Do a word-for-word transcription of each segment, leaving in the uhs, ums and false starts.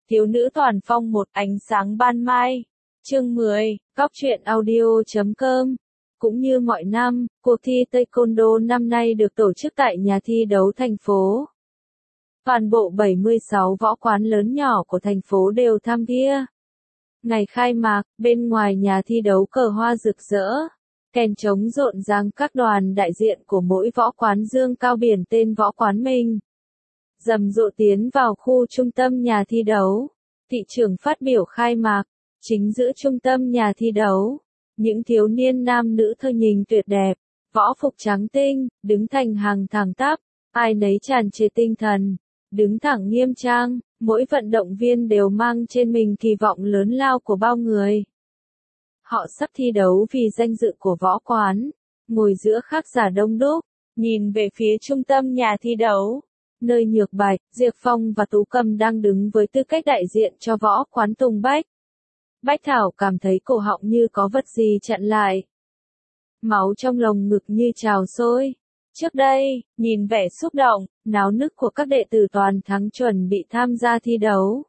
Thiếu nữ toàn phong một ánh sáng ban mai. Chương mười, Góc truyện audio chấm com. Cũng như mọi năm, cuộc thi Taekwondo năm nay được tổ chức tại nhà thi đấu thành phố. Toàn bộ bảy mươi sáu võ quán lớn nhỏ của thành phố đều tham gia. Ngày khai mạc, bên ngoài nhà thi đấu cờ hoa rực rỡ, kèn trống rộn ràng, các đoàn đại diện của mỗi võ quán dương cao biển tên võ quán mình. Rầm rộ tiến vào khu trung tâm nhà thi đấu. Thị trưởng phát biểu khai mạc. Chính giữa trung tâm nhà thi đấu, những thiếu niên nam nữ thơ nhìn tuyệt đẹp, võ phục trắng tinh, đứng thành hàng thẳng tắp, ai nấy tràn trề tinh thần, đứng thẳng nghiêm trang, mỗi vận động viên đều mang trên mình kỳ vọng lớn lao của bao người. Họ sắp thi đấu vì danh dự của võ quán, ngồi giữa khán giả đông đúc, nhìn về phía trung tâm nhà thi đấu, nơi Nhược Bạch, Diệp Phong và Tú Cầm đang đứng với tư cách đại diện cho võ quán Tùng Bách. Bách Thảo cảm thấy cổ họng như có vật gì chặn lại. Máu trong lồng ngực như trào sôi. Trước đây, nhìn vẻ xúc động, náo nức của các đệ tử toàn thắng chuẩn bị tham gia thi đấu.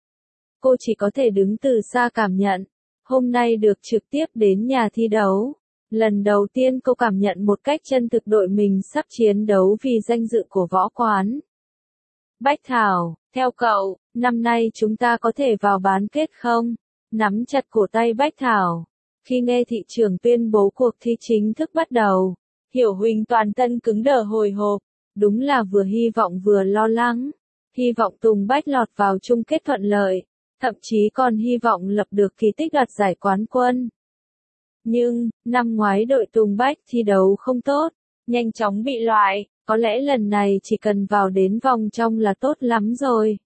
Cô chỉ có thể đứng từ xa cảm nhận. Hôm nay được trực tiếp đến nhà thi đấu. Lần đầu tiên cô cảm nhận một cách chân thực đội mình sắp chiến đấu vì danh dự của võ quán. Bách Thảo, theo cậu, năm nay chúng ta có thể vào bán kết không? Nắm chặt cổ tay Bách Thảo. Khi nghe thị trưởng tuyên bố cuộc thi chính thức bắt đầu, Hiểu Huỳnh toàn thân cứng đờ hồi hộp, đúng là vừa hy vọng vừa lo lắng. Hy vọng Tùng Bách lọt vào chung kết thuận lợi, thậm chí còn hy vọng lập được kỳ tích đoạt giải quán quân. Nhưng, năm ngoái đội Tùng Bách thi đấu không tốt, nhanh chóng bị loại, có lẽ lần này chỉ cần vào đến vòng trong là tốt lắm rồi.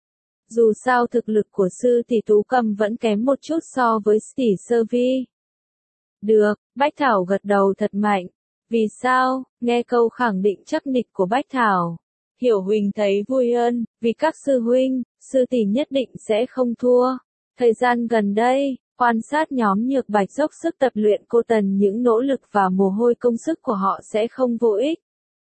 Dù sao thực lực của sư tỷ Tú Cầm vẫn kém một chút so với tỷ Sơ Vi. Được, Bách Thảo gật đầu thật mạnh. Vì sao? Nghe câu khẳng định chắc nịch của Bách Thảo, Hiểu Huỳnh thấy vui hơn, vì các sư huynh, sư tỷ nhất định sẽ không thua. Thời gian gần đây, quan sát nhóm Nhược Bạch dốc sức tập luyện cô Tần, những nỗ lực và mồ hôi công sức của họ sẽ không vô ích.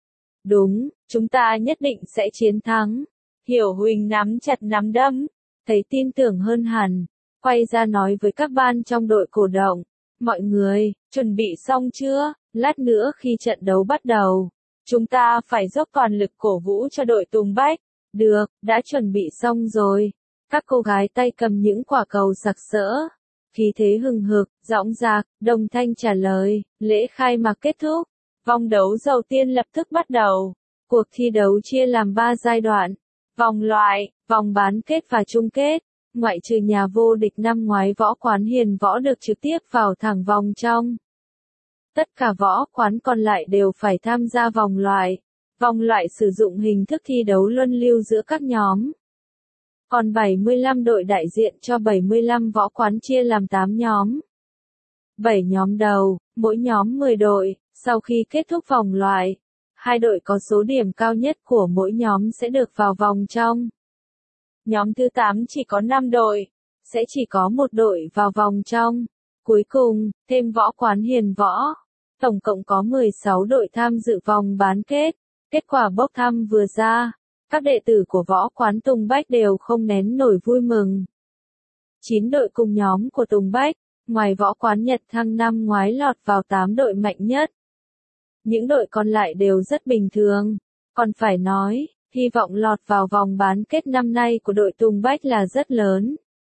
Đúng, chúng ta nhất định sẽ chiến thắng. Hiểu Huỳnh nắm chặt nắm đấm, thấy tin tưởng hơn hẳn, quay ra nói với các ban trong đội cổ động. Mọi người, chuẩn bị xong chưa? Lát nữa khi trận đấu bắt đầu, chúng ta phải dốc toàn lực cổ vũ cho đội Tùng Bách. Được, đã chuẩn bị xong rồi. Các cô gái tay cầm những quả cầu sặc sỡ, khí thế hừng hực, dõng dạc, đồng thanh trả lời. Lễ khai mạc kết thúc, vòng đấu đầu tiên lập tức bắt đầu. Cuộc thi đấu chia làm ba giai đoạn. Vòng loại, vòng bán kết và chung kết. Ngoại trừ nhà vô địch năm ngoái võ quán Hiền Võ được trực tiếp vào thẳng vòng trong. Tất cả võ quán còn lại đều phải tham gia vòng loại. Vòng loại sử dụng hình thức thi đấu luân lưu giữa các nhóm. Còn bảy mươi lăm đội đại diện cho bảy mươi lăm võ quán chia làm tám nhóm. bảy nhóm đầu, mỗi nhóm mười đội, sau khi kết thúc vòng loại, hai đội có số điểm cao nhất của mỗi nhóm sẽ được vào vòng trong. Nhóm thứ tám chỉ có năm đội, sẽ chỉ có một đội vào vòng trong. Cuối cùng, thêm võ quán Hiền Võ. Tổng cộng có mười sáu đội tham dự vòng bán kết. Kết quả bốc thăm vừa ra, các đệ tử của võ quán Tùng Bách đều không nén nổi vui mừng. chín đội cùng nhóm của Tùng Bách, ngoài võ quán Nhật Thăng năm ngoái lọt vào tám đội mạnh nhất. Những đội còn lại đều rất bình thường. Còn phải nói, hy vọng lọt vào vòng bán kết năm nay của đội Tùng Bách là rất lớn.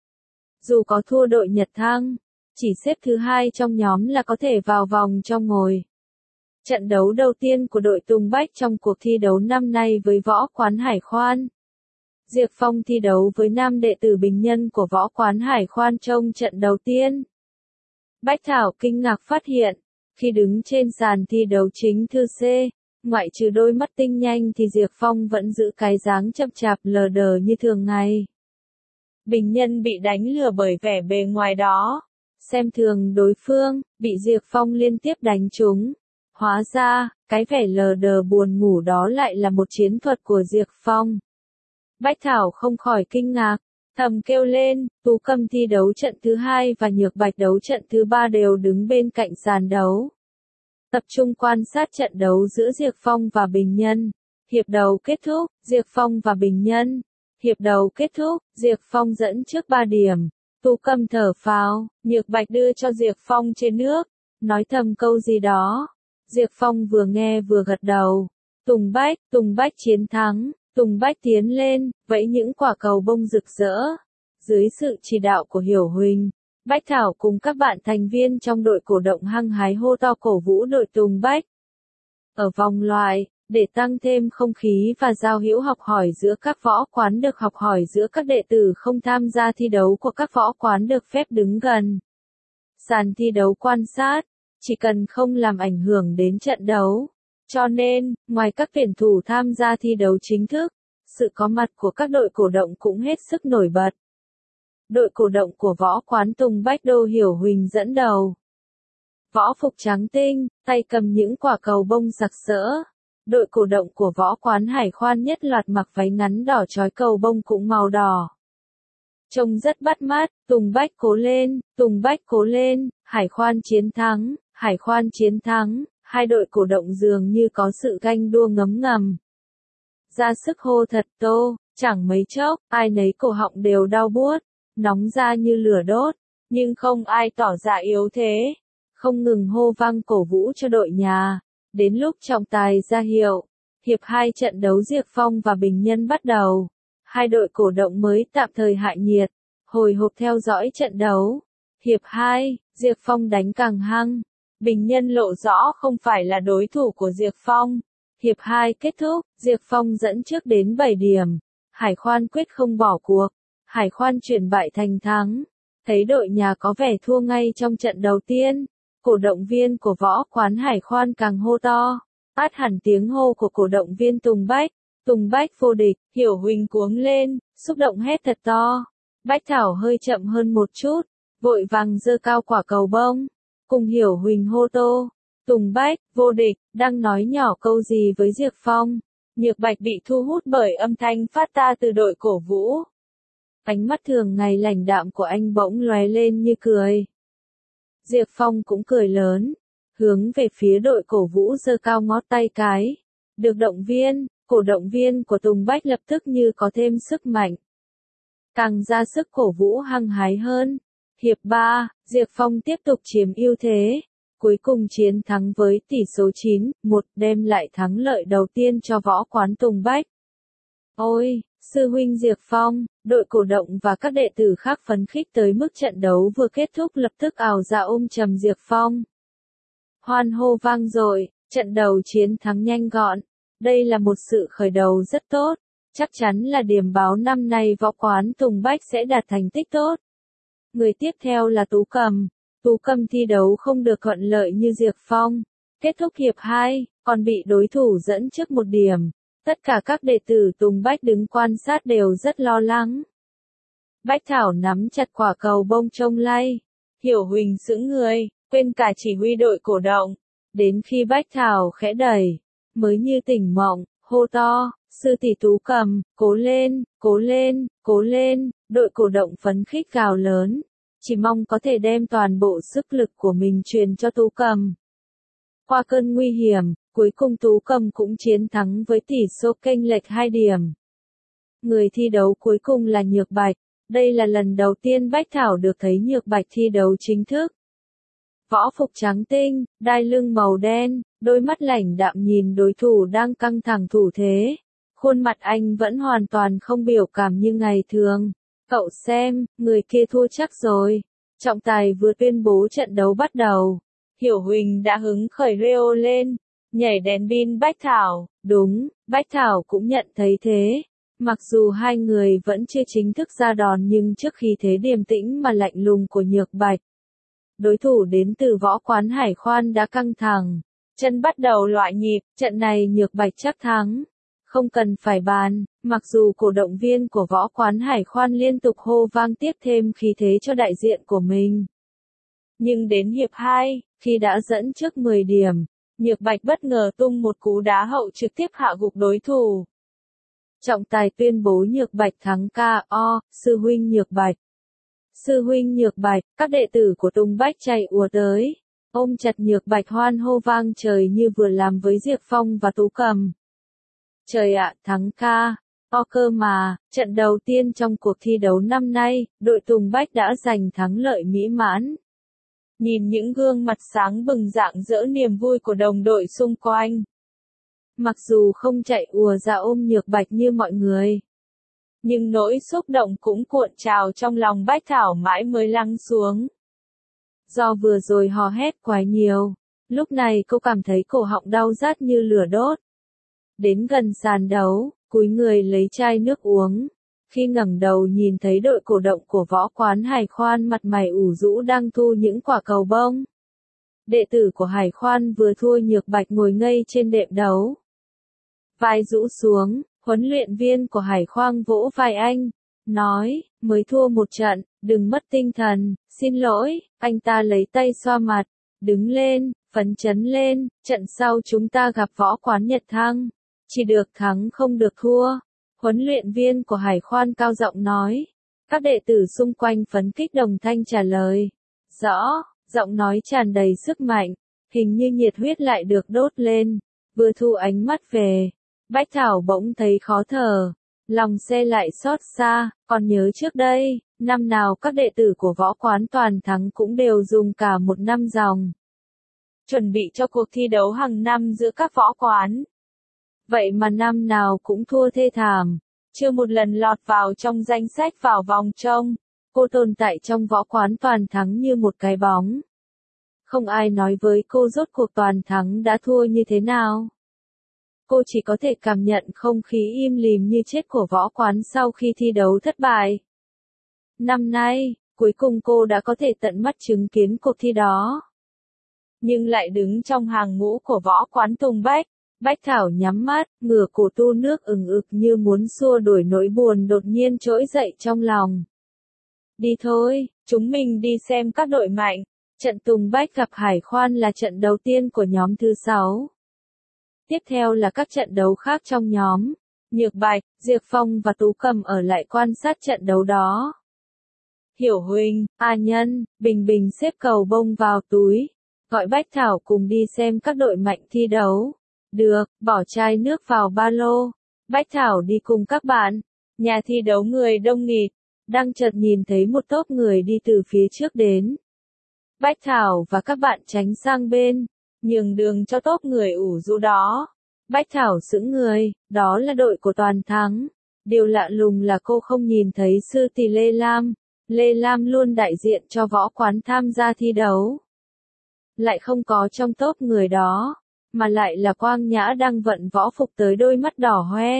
Dù có thua đội Nhật Thăng, chỉ xếp thứ hai trong nhóm là có thể vào vòng trong ngồi. Trận đấu đầu tiên của đội Tùng Bách trong cuộc thi đấu năm nay với võ quán Hải Khoan. Diệp Phong thi đấu với nam đệ tử Bình Nhân của võ quán Hải Khoan trong trận đầu tiên. Bách Thảo kinh ngạc phát hiện, khi đứng trên sàn thi đấu chính thư C, ngoại trừ đôi mắt tinh nhanh thì Diệp Phong vẫn giữ cái dáng chậm chạp lờ đờ như thường ngày. Bình Nhân bị đánh lừa bởi vẻ bề ngoài đó, xem thường đối phương, bị Diệp Phong liên tiếp đánh trúng. Hóa ra, cái vẻ lờ đờ buồn ngủ đó lại là một chiến thuật của Diệp Phong. Bách Thảo không khỏi kinh ngạc, thầm kêu lên. Tú Cầm thi đấu trận thứ hai và Nhược Bạch đấu trận thứ ba đều đứng bên cạnh sàn đấu. Tập trung quan sát trận đấu giữa Diệp Phong và Bình Nhân. Hiệp đầu kết thúc, Diệp Phong và Bình Nhân. Hiệp đầu kết thúc, Diệp Phong dẫn trước ba điểm. Tú Cầm thở phào, Nhược Bạch đưa cho Diệp Phong trên nước, nói thầm câu gì đó. Diệp Phong vừa nghe vừa gật đầu. Tùng Bách, Tùng Bách chiến thắng, Tùng Bách tiến lên, vẫy những quả cầu bông rực rỡ. Dưới sự chỉ đạo của Hiểu Huỳnh, Bách Thảo cùng các bạn thành viên trong đội cổ động hăng hái hô to cổ vũ đội Tùng Bách. Ở vòng loại, để tăng thêm không khí và giao hữu học hỏi giữa các võ quán được học hỏi giữa các đệ tử không tham gia thi đấu của các võ quán được phép đứng gần sàn thi đấu quan sát, chỉ cần không làm ảnh hưởng đến trận đấu. Cho nên, ngoài các tuyển thủ tham gia thi đấu chính thức, sự có mặt của các đội cổ động cũng hết sức nổi bật. Đội cổ động của võ quán Tùng Bách đô Hiểu Huỳnh dẫn đầu. Võ phục trắng tinh, tay cầm những quả cầu bông sặc sỡ. Đội cổ động của võ quán Hải Khoan nhất loạt mặc váy ngắn đỏ chói cầu bông cũng màu đỏ. Trông rất bắt mắt, Tùng Bách cố lên, Tùng Bách cố lên, Hải Khoan chiến thắng, Hải Khoan chiến thắng, hai đội cổ động dường như có sự ganh đua ngấm ngầm. Ra sức hô thật tô, chẳng mấy chốc, ai nấy cổ họng đều đau buốt, nóng ra như lửa đốt, nhưng không ai tỏ ra yếu thế, không ngừng hô vang cổ vũ cho đội nhà. Đến lúc trọng tài ra hiệu, hiệp hai trận đấu Diệp Phong và Bình Nhân bắt đầu. Hai đội cổ động mới tạm thời hạ nhiệt, hồi hộp theo dõi trận đấu. Hiệp hai, Diệp Phong đánh càng hăng. Bình Nhân lộ rõ không phải là đối thủ của Diệp Phong. Hiệp hai kết thúc, Diệp Phong dẫn trước đến bảy điểm. Hải Khoan quyết không bỏ cuộc. Hải Khoan chuyển bại thành thắng. Thấy đội nhà có vẻ thua ngay trong trận đầu tiên, cổ động viên của võ quán Hải Khoan càng hô to. Át hẳn tiếng hô của cổ động viên Tùng Bách. Tùng Bách vô địch, Hiểu Huỳnh cuống lên, xúc động hét thật to. Bách Thảo hơi chậm hơn một chút, vội vàng giơ cao quả cầu bông. Cùng Hiểu Huỳnh hô tô. Tùng Bách, vô địch, đang nói nhỏ câu gì với Diệp Phong. Nhược Bạch bị thu hút bởi âm thanh phát ra từ đội cổ vũ. Ánh mắt thường ngày lãnh đạm của anh bỗng lóe lên như cười. Diệp Phong cũng cười lớn, hướng về phía đội cổ vũ giơ cao ngón tay cái. Được động viên, cổ động viên của Tùng Bách lập tức như có thêm sức mạnh. Càng ra sức cổ vũ hăng hái hơn. Hiệp ba, Diệp Phong tiếp tục chiếm ưu thế. Cuối cùng chiến thắng với tỷ số chín một đem lại thắng lợi đầu tiên cho võ quán Tùng Bách. Ôi, sư huynh Diệp Phong, đội cổ động và các đệ tử khác phấn khích tới mức trận đấu vừa kết thúc lập tức ào ra ôm chầm Diệp Phong. Hoan hô vang dội, trận đầu chiến thắng nhanh gọn. Đây là một sự khởi đầu rất tốt, chắc chắn là điểm báo năm nay võ quán Tùng Bách sẽ đạt thành tích tốt. Người tiếp theo là Tú Cầm. Tú Cầm thi đấu không được thuận lợi như Diệp Phong. Kết thúc hiệp hai, còn bị đối thủ dẫn trước một điểm. Tất cả các đệ tử Tùng Bách đứng quan sát đều rất lo lắng. Bách Thảo nắm chặt quả cầu bông trông lay. Hiểu Huỳnh sững người, quên cả chỉ huy đội cổ động. Đến khi Bách Thảo khẽ đẩy, mới như tỉnh mộng, hô to, sư tỷ Tú Cầm, cố lên, cố lên, cố lên, đội cổ động phấn khích gào lớn, chỉ mong có thể đem toàn bộ sức lực của mình truyền cho Tú Cầm. Qua cơn nguy hiểm, cuối cùng Tú Cầm cũng chiến thắng với tỷ số chênh lệch hai điểm. Người thi đấu cuối cùng là Nhược Bạch, đây là lần đầu tiên Bách Thảo được thấy Nhược Bạch thi đấu chính thức. Võ phục trắng tinh, đai lưng màu đen, đôi mắt lãnh đạm nhìn đối thủ đang căng thẳng thủ thế. Khuôn mặt anh vẫn hoàn toàn không biểu cảm như ngày thường. Cậu xem, người kia thua chắc rồi. Trọng tài vừa tuyên bố trận đấu bắt đầu. Hiểu Huỳnh đã hứng khởi reo lên, nhảy đèn pin Bách Thảo. Đúng, Bách Thảo cũng nhận thấy thế. Mặc dù hai người vẫn chưa chính thức ra đòn nhưng trước khi thế điềm tĩnh mà lạnh lùng của Nhược Bạch, đối thủ đến từ võ quán Hải Khoan đã căng thẳng. Chân bắt đầu loạn nhịp, trận này Nhược Bạch chắc thắng. Không cần phải bàn, mặc dù cổ động viên của võ quán Hải Khoan liên tục hô vang tiếp thêm khí thế cho đại diện của mình. Nhưng đến hiệp hai, khi đã dẫn trước mười điểm, Nhược Bạch bất ngờ tung một cú đá hậu trực tiếp hạ gục đối thủ. Trọng tài tuyên bố Nhược Bạch thắng ca o, sư huynh Nhược Bạch. Sư huynh Nhược Bạch, các đệ tử của Tùng Bách chạy ùa tới, ôm chặt Nhược Bạch hoan hô vang trời như vừa làm với Diệp Phong và Tú Cầm. Trời ạ, thắng ca O cơ mà, trận đầu tiên trong cuộc thi đấu năm nay, đội Tùng Bách đã giành thắng lợi mỹ mãn. Nhìn những gương mặt sáng bừng rạng rỡ niềm vui của đồng đội xung quanh. Mặc dù không chạy ùa ra ôm Nhược Bạch như mọi người, nhưng nỗi xúc động cũng cuộn trào trong lòng Bách Thảo mãi mới lắng xuống. Do vừa rồi hò hét quá nhiều, lúc này cô cảm thấy cổ họng đau rát như lửa đốt. Đến gần sàn đấu, cúi người lấy chai nước uống. Khi ngẩng đầu nhìn thấy đội cổ động của võ quán Hải Khoan mặt mày ủ rũ đang thu những quả cầu bông. Đệ tử của Hải Khoan vừa thua Nhược Bạch ngồi ngây trên đệm đấu. Vai rũ xuống, huấn luyện viên của Hải Khoan vỗ vai anh, nói, mới thua một trận, đừng mất tinh thần, xin lỗi, anh ta lấy tay xoa mặt, đứng lên, phấn chấn lên, trận sau chúng ta gặp võ quán Nhật Thăng, chỉ được thắng không được thua. Huấn luyện viên của Hải Khoan cao giọng nói. Các đệ tử xung quanh phấn kích đồng thanh trả lời. Rõ, giọng nói tràn đầy sức mạnh, hình như nhiệt huyết lại được đốt lên. Vừa thu ánh mắt về, Bách Thảo bỗng thấy khó thở, lòng xe lại xót xa, còn nhớ trước đây, năm nào các đệ tử của võ quán toàn thắng cũng đều dùng cả một năm dòng. Chuẩn bị cho cuộc thi đấu hàng năm giữa các võ quán. Vậy mà năm nào cũng thua thê thảm, chưa một lần lọt vào trong danh sách vào vòng trong, cô tồn tại trong võ quán toàn thắng như một cái bóng. Không ai nói với cô rốt cuộc toàn thắng đã thua như thế nào. Cô chỉ có thể cảm nhận không khí im lìm như chết của võ quán sau khi thi đấu thất bại. Năm nay, cuối cùng cô đã có thể tận mắt chứng kiến cuộc thi đó. Nhưng lại đứng trong hàng ngũ của võ quán Tùng Bách. Bách Thảo nhắm mắt, ngửa cổ tu nước ừng ực như muốn xua đuổi nỗi buồn đột nhiên trỗi dậy trong lòng. Đi thôi, chúng mình đi xem các đội mạnh. Trận Tùng Bách gặp Hải Khoan là trận đầu tiên của nhóm thứ sáu. Tiếp theo là các trận đấu khác trong nhóm. Nhược Bạch, Diệp Phong và Tú Cầm ở lại quan sát trận đấu đó. Hiểu Huỳnh, A Nhân, Bình Bình xếp cầu bông vào túi, gọi Bách Thảo cùng đi xem các đội mạnh thi đấu. Được, bỏ chai nước vào ba lô. Bách Thảo đi cùng các bạn. Nhà thi đấu người đông nghịt. Đang chợt nhìn thấy một tốp người đi từ phía trước đến. Bách Thảo và các bạn tránh sang bên, nhường đường cho tốp người ủ rũ đó. Bách Thảo sững người, đó là đội của Toàn Thắng. Điều lạ lùng là cô không nhìn thấy sư tỷ Lê Lam. Lê Lam luôn đại diện cho võ quán tham gia thi đấu. Lại không có trong tốp người đó. Mà lại là Quang Nhã đang vận võ phục tới đôi mắt đỏ hoe.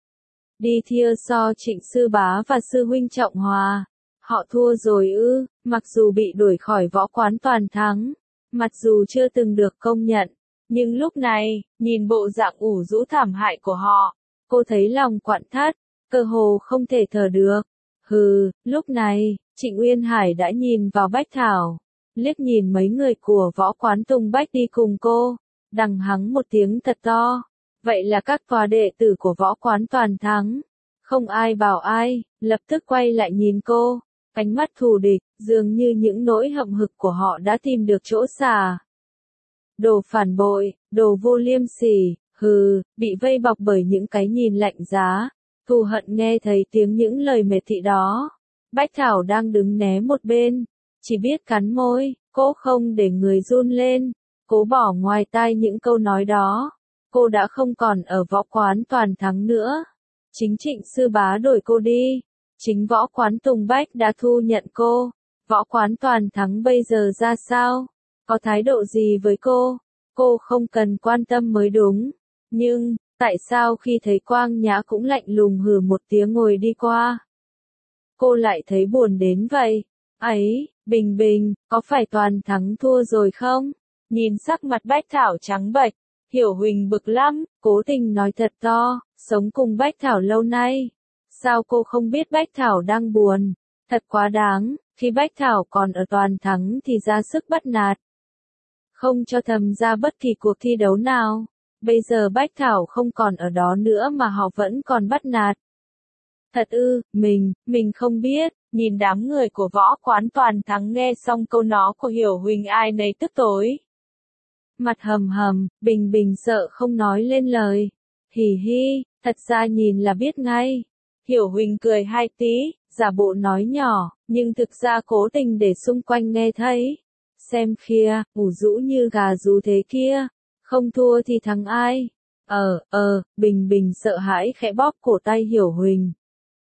Đi thia so Trịnh Sư Bá và Sư Huynh Trọng Hòa. Họ thua rồi ư, mặc dù bị đuổi khỏi võ quán Toàn Thắng. Mặc dù chưa từng được công nhận. Nhưng lúc này, nhìn bộ dạng ủ rũ thảm hại của họ, cô thấy lòng quặn thắt, cơ hồ không thể thở được. Hừ, lúc này, Trịnh Uyên Hải đã nhìn vào Bách Thảo. Liếc nhìn mấy người của võ quán Tùng Bách đi cùng cô. Đằng hắng một tiếng thật to. Vậy là các tòa đệ tử của võ quán Toàn Thắng. Không ai bảo ai, lập tức quay lại nhìn cô. Ánh mắt thù địch, dường như những nỗi hậm hực của họ đã tìm được chỗ xả. Đồ phản bội, đồ vô liêm sỉ, hừ, bị vây bọc bởi những cái nhìn lạnh giá. Thù hận nghe thấy tiếng những lời miệt thị đó. Bách Thảo đang đứng né một bên. Chỉ biết cắn môi, cố không để người run lên. Cố bỏ ngoài tai những câu nói đó. Cô đã không còn ở võ quán Toàn Thắng nữa. Chính Trịnh Sư Bá đổi cô đi. Chính võ quán Tùng Bách đã thu nhận cô. Võ quán Toàn Thắng bây giờ ra sao? Có thái độ gì với cô? Cô không cần quan tâm mới đúng. Nhưng, tại sao khi thấy Quang Nhã cũng lạnh lùng hừ một tiếng ngồi đi qua? Cô lại thấy buồn đến vậy. Ấy, Bình Bình, có phải Toàn Thắng thua rồi không? Nhìn sắc mặt Bách Thảo trắng bệch, Hiểu Huỳnh bực lắm, cố tình nói thật to, sống cùng Bách Thảo lâu nay. Sao cô không biết Bách Thảo đang buồn? Thật quá đáng, khi Bách Thảo còn ở Toàn Thắng thì ra sức bắt nạt. Không cho thầm ra bất kỳ cuộc thi đấu nào. Bây giờ Bách Thảo không còn ở đó nữa mà họ vẫn còn bắt nạt. Thật ư, mình, mình không biết. Nhìn đám người của võ quán Toàn Thắng nghe xong câu nói của Hiểu Huỳnh ai nấy tức tối. Mặt hầm hầm, Bình Bình sợ không nói lên lời. Hì hi, Thật ra nhìn là biết ngay. Hiểu Huỳnh cười hai tí, giả bộ nói nhỏ, nhưng thực ra cố tình để xung quanh nghe thấy. Xem kia, ủ rũ như gà rú thế kia. Không thua thì thắng ai? Ờ, ờ, Bình Bình sợ hãi khẽ bóp cổ tay Hiểu Huỳnh.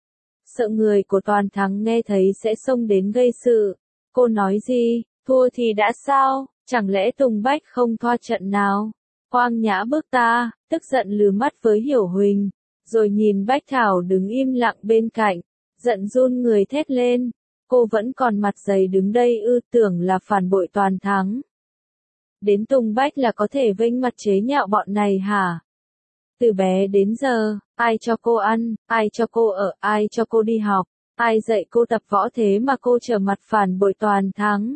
Sợ người của Toàn Thắng nghe thấy sẽ xông đến gây sự. Cô nói gì, thua thì đã sao, chẳng lẽ Tùng Bách không thoa trận nào? Quang Nhã bước ta, tức giận lừ mắt với Hiểu Huỳnh, rồi nhìn Bách Thảo đứng im lặng bên cạnh, giận run người thét lên. Cô vẫn còn mặt dày đứng đây ư, tưởng là phản bội Toàn Thắng. Đến Tùng Bách là có thể vênh mặt chế nhạo bọn này hả? Từ bé đến giờ, ai cho cô ăn, ai cho cô ở, ai cho cô đi học, ai dạy cô tập võ thế mà cô trở mặt phản bội Toàn Thắng?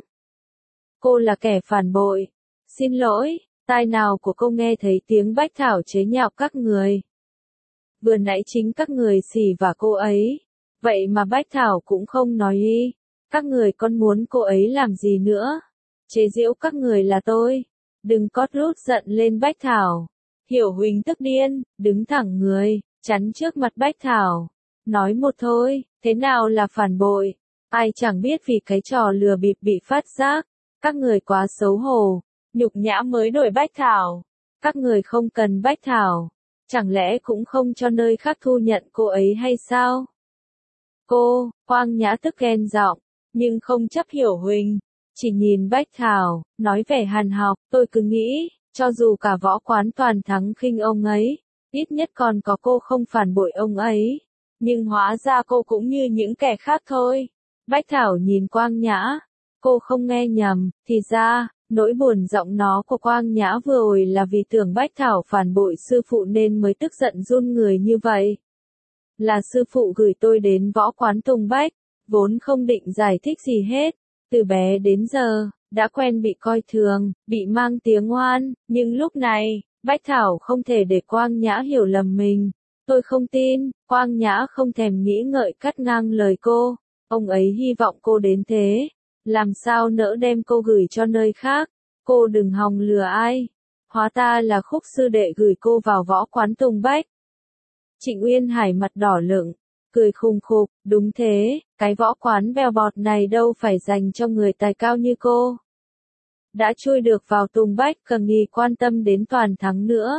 Cô là kẻ phản bội. Xin lỗi, tai nào của cô nghe thấy tiếng Bách Thảo chế nhạo các người. Vừa nãy chính các người xỉ vả cô ấy. Vậy mà Bách Thảo cũng không nói ý. Các người còn muốn cô ấy làm gì nữa? Chế giễu các người là tôi. Đừng cót rút giận lên Bách Thảo. Hiểu Huỳnh tức điên, đứng thẳng người, chắn trước mặt Bách Thảo. Nói một thôi, thế nào là phản bội? Ai chẳng biết vì cái trò lừa bịp bị phát giác. Các người quá xấu hổ, nhục nhã mới đổi Bách Thảo. Các người không cần Bách Thảo. Chẳng lẽ cũng không cho nơi khác thu nhận cô ấy hay sao? Cô, Quang Nhã tức ghen giọng, nhưng không chấp Hiểu Huỳnh. Chỉ nhìn Bách Thảo, nói vẻ hàn học, tôi cứ nghĩ, cho dù cả võ quán Toàn Thắng khinh ông ấy, ít nhất còn có cô không phản bội ông ấy. Nhưng hóa ra cô cũng như những kẻ khác thôi. Bách Thảo nhìn Quang Nhã, cô không nghe nhầm, thì ra, nỗi buồn giọng nó của Quang Nhã vừa rồi là vì tưởng Bách Thảo phản bội sư phụ nên mới tức giận run người như vậy. Là sư phụ gửi tôi đến võ quán Tùng Bách, vốn không định giải thích gì hết. Từ bé đến giờ, đã quen bị coi thường, bị mang tiếng oan, nhưng lúc này, Bách Thảo không thể để Quang Nhã hiểu lầm mình. Tôi không tin, Quang Nhã không thèm nghĩ ngợi cắt ngang lời cô. Ông ấy hy vọng cô đến thế. Làm sao nỡ đem cô gửi cho nơi khác. Cô đừng hòng lừa ai. Hóa ta là Khúc sư đệ gửi cô vào võ quán Tùng Bách. Trịnh Uyên Hải mặt đỏ lựng, cười khùng khục, đúng thế, cái võ quán bèo bọt này đâu phải dành cho người tài cao như cô. Đã chui được vào Tùng Bách cần gì quan tâm đến Toàn Thắng nữa.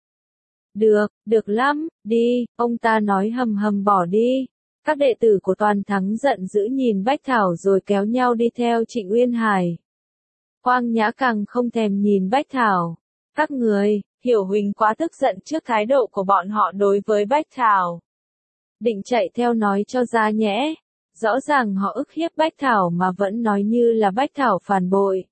Được, được lắm, đi, ông ta nói hầm hầm bỏ đi. Các đệ tử của Toàn Thắng giận dữ nhìn Bách Thảo rồi kéo nhau đi theo Trịnh Uyên Hải. Quang Nhã càng không thèm nhìn Bách Thảo. Các người, Hiểu Huỳnh quá tức giận trước thái độ của bọn họ đối với Bách Thảo. Định chạy theo nói cho ra nhẽ. Rõ ràng họ ức hiếp Bách Thảo mà vẫn nói như là Bách Thảo phản bội.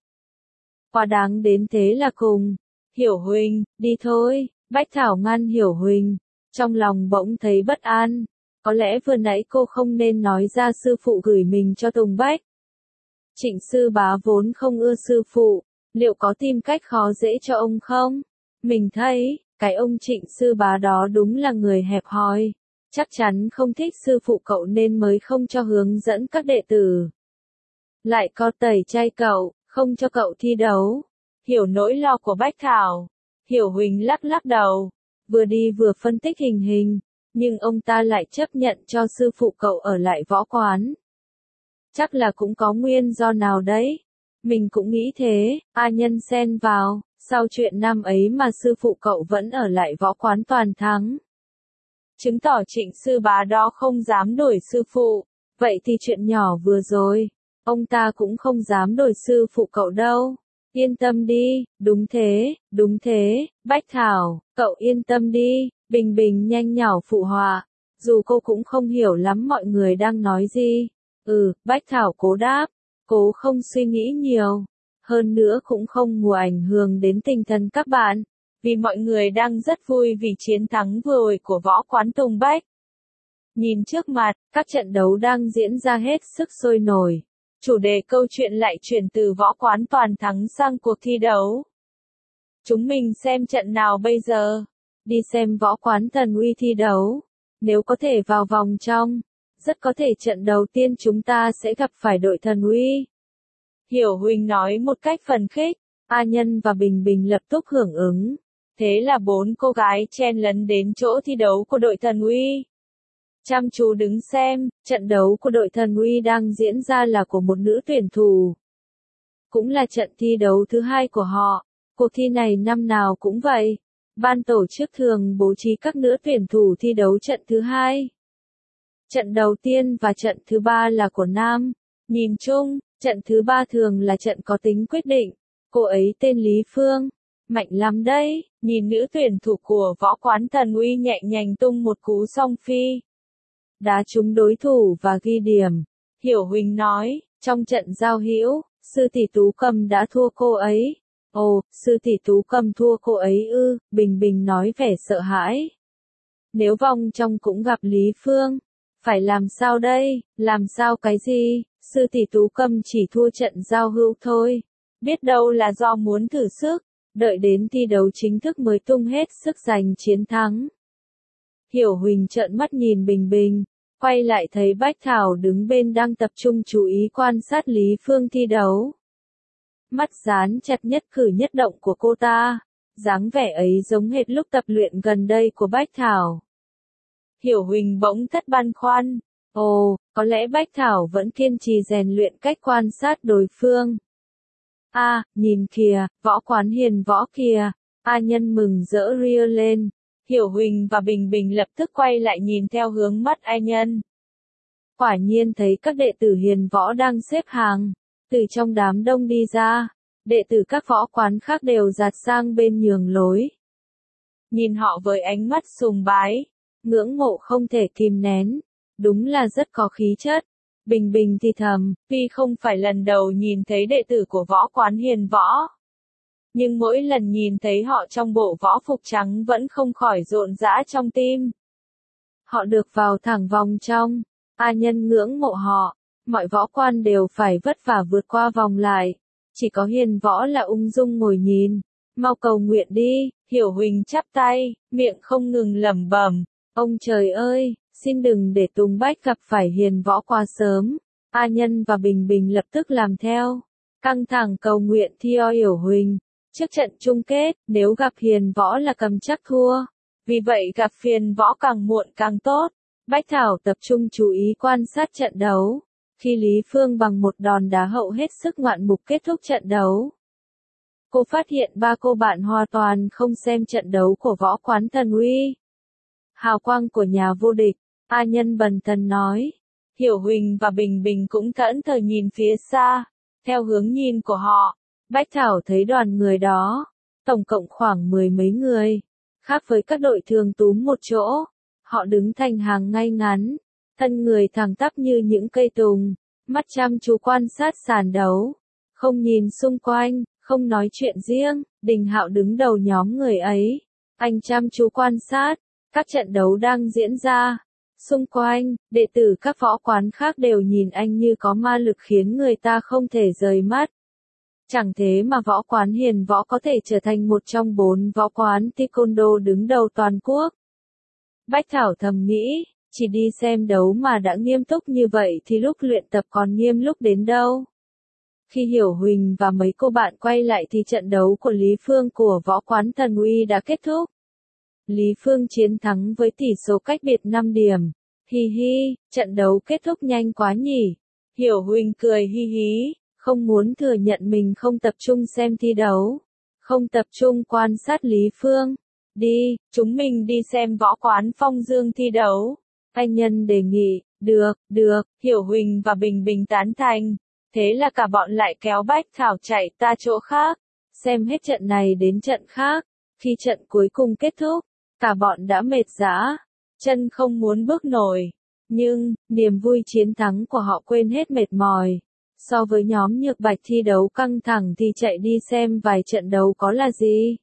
Quá đáng đến thế là cùng. Hiểu Huỳnh, đi thôi. Bách Thảo ngăn Hiểu Huỳnh. Trong lòng bỗng thấy bất an. Có lẽ vừa nãy cô không nên nói ra sư phụ gửi mình cho Tùng Bách. Trịnh sư bá vốn không ưa sư phụ. Liệu có tìm cách khó dễ cho ông không? Mình thấy, cái ông Trịnh sư bá đó đúng là người hẹp hòi. Chắc chắn không thích sư phụ cậu nên mới không cho hướng dẫn các đệ tử. Lại có tẩy chay cậu, không cho cậu thi đấu. Hiểu nỗi lo của Bách Thảo. Hiểu Huỳnh lắc lắc đầu. Vừa đi vừa phân tích hình hình. Nhưng ông ta lại chấp nhận cho sư phụ cậu ở lại võ quán. Chắc là cũng có nguyên do nào đấy. Mình cũng nghĩ thế, A Nhân xen vào, sau chuyện năm ấy mà sư phụ cậu vẫn ở lại võ quán Toàn Thắng. Chứng tỏ Trịnh sư bá đó không dám đổi sư phụ, vậy thì chuyện nhỏ vừa rồi, ông ta cũng không dám đổi sư phụ cậu đâu. Yên tâm đi, đúng thế, đúng thế, Bách Thảo, cậu yên tâm đi, Bình Bình nhanh nhảu phụ họa, dù cô cũng không hiểu lắm mọi người đang nói gì. Ừ, Bách Thảo cố đáp, cố không suy nghĩ nhiều, hơn nữa cũng không mùa ảnh hưởng đến tinh thần các bạn, vì mọi người đang rất vui vì chiến thắng vừa rồi của võ quán Tùng Bách. Nhìn trước mặt, các trận đấu đang diễn ra hết sức sôi nổi. Chủ đề câu chuyện lại chuyển từ võ quán Toàn Thắng sang cuộc thi đấu. Chúng mình xem trận nào bây giờ? Đi xem võ quán Thần Uy thi đấu. Nếu có thể vào vòng trong, rất có thể trận đầu tiên chúng ta sẽ gặp phải đội Thần Uy. Hiểu Huỳnh nói một cách phấn khích, A Nhân và Bình Bình lập tức hưởng ứng. Thế là bốn cô gái chen lấn đến chỗ thi đấu của đội Thần Uy. Chăm chú đứng xem, trận đấu của đội Thần Uy đang diễn ra là của một nữ tuyển thủ. Cũng là trận thi đấu thứ hai của họ. Cuộc thi này năm nào cũng vậy. Ban tổ chức thường bố trí các nữ tuyển thủ thi đấu trận thứ hai. Trận đầu tiên và trận thứ ba là của nam. Nhìn chung, trận thứ ba thường là trận có tính quyết định. Cô ấy tên Lý Phương. Mạnh lắm đấy, nhìn nữ tuyển thủ của Võ Quán Thần Uy nhẹ nhàng tung một cú song phi. Đá trúng đối thủ và ghi điểm. Hiểu Huỳnh nói, trong trận giao hữu, Sư tỷ Tú Cầm đã thua cô ấy. Ồ, Sư tỷ Tú Cầm thua cô ấy ư, Bình Bình nói vẻ sợ hãi. Nếu vòng trong cũng gặp Lý Phương, phải làm sao đây, làm sao cái gì, Sư tỷ Tú Cầm chỉ thua trận giao hữu thôi. Biết đâu là do muốn thử sức, đợi đến thi đấu chính thức mới tung hết sức giành chiến thắng. Hiểu Huỳnh trợn mắt nhìn Bình Bình, quay lại thấy Bách Thảo đứng bên đang tập trung chú ý quan sát Lý Phương thi đấu. Mắt dán chặt nhất cử nhất động của cô ta, dáng vẻ ấy giống hệt lúc tập luyện gần đây của Bách Thảo. Hiểu Huỳnh bỗng thất băn khoăn, ồ, có lẽ Bách Thảo vẫn kiên trì rèn luyện cách quan sát đối phương. A, à, nhìn kìa, Võ Quán Hiền Võ kìa, A Nhân mừng rỡ ria lên. Hiểu Huỳnh và Bình Bình lập tức quay lại nhìn theo hướng mắt A Nhân. Quả nhiên thấy các đệ tử Hiền Võ đang xếp hàng, từ trong đám đông đi ra, đệ tử các võ quán khác đều dạt sang bên nhường lối. Nhìn họ với ánh mắt sùng bái, ngưỡng mộ không thể kìm nén, đúng là rất có khí chất. Bình Bình thì thầm, tuy không phải lần đầu nhìn thấy đệ tử của Võ Quán Hiền Võ, nhưng mỗi lần nhìn thấy họ trong bộ võ phục trắng vẫn không khỏi rộn rã trong tim. Họ được vào thẳng vòng trong, A Nhân ngưỡng mộ họ, mọi võ quan đều phải vất vả vượt qua vòng lại, chỉ có Hiền Võ là ung dung ngồi nhìn. Mau cầu nguyện đi, Hiểu Huỳnh chắp tay, miệng không ngừng lẩm bẩm, ông trời ơi, xin đừng để Tùng Bách gặp phải Hiền Võ quá sớm. A Nhân và Bình Bình lập tức làm theo, căng thẳng cầu nguyện theo Hiểu Huỳnh. Trước trận chung kết, nếu gặp Hiền Võ là cầm chắc thua. Vì vậy gặp Hiền Võ càng muộn càng tốt. Bách Thảo tập trung chú ý quan sát trận đấu. Khi Lý Phương bằng một đòn đá hậu hết sức ngoạn mục kết thúc trận đấu. Cô phát hiện ba cô bạn hoàn toàn không xem trận đấu của Võ Quán Thần Uy. Hào quang của nhà vô địch, A Nhân bần thần nói. Hiểu Huỳnh và Bình Bình cũng thẫn thờ nhìn phía xa. Theo hướng nhìn của họ, Bách Thảo thấy đoàn người đó, tổng cộng khoảng mười mấy người. Khác với các đội thường túm một chỗ, họ đứng thành hàng ngay ngắn, thân người thẳng tắp như những cây tùng, mắt chăm chú quan sát sàn đấu, không nhìn xung quanh, không nói chuyện riêng. Đình Hạo đứng đầu nhóm người ấy, anh chăm chú quan sát các trận đấu đang diễn ra. Xung quanh, đệ tử các võ quán khác đều nhìn anh như có ma lực khiến người ta không thể rời mắt. Chẳng thế mà Võ Quán Hiền Võ có thể trở thành một trong bốn võ quán taekwondo đứng đầu toàn quốc. Bách Thảo thầm nghĩ, chỉ đi xem đấu mà đã nghiêm túc như vậy thì lúc luyện tập còn nghiêm lúc đến đâu. Khi Hiểu Huỳnh và mấy cô bạn quay lại thì trận đấu của Lý Phương của Võ Quán Thần Uy đã kết thúc. Lý Phương chiến thắng với tỷ số cách biệt năm điểm. Hi hi, trận đấu kết thúc nhanh quá nhỉ. Hiểu Huỳnh cười hi hí, không muốn thừa nhận mình không tập trung xem thi đấu, không tập trung quan sát Lý Phương. Đi, chúng mình đi xem Võ Quán Phong Dương thi đấu. Anh Nhân đề nghị, được, được, Hiểu Huỳnh và Bình Bình tán thành. Thế là cả bọn lại kéo Bách Thảo chạy ta chỗ khác, xem hết trận này đến trận khác. Khi trận cuối cùng kết thúc, cả bọn đã mệt rã, chân không muốn bước nổi. Nhưng, niềm vui chiến thắng của họ quên hết mệt mỏi. So với nhóm Nhược Bạch thi đấu căng thẳng thì chạy đi xem vài trận đấu có là gì.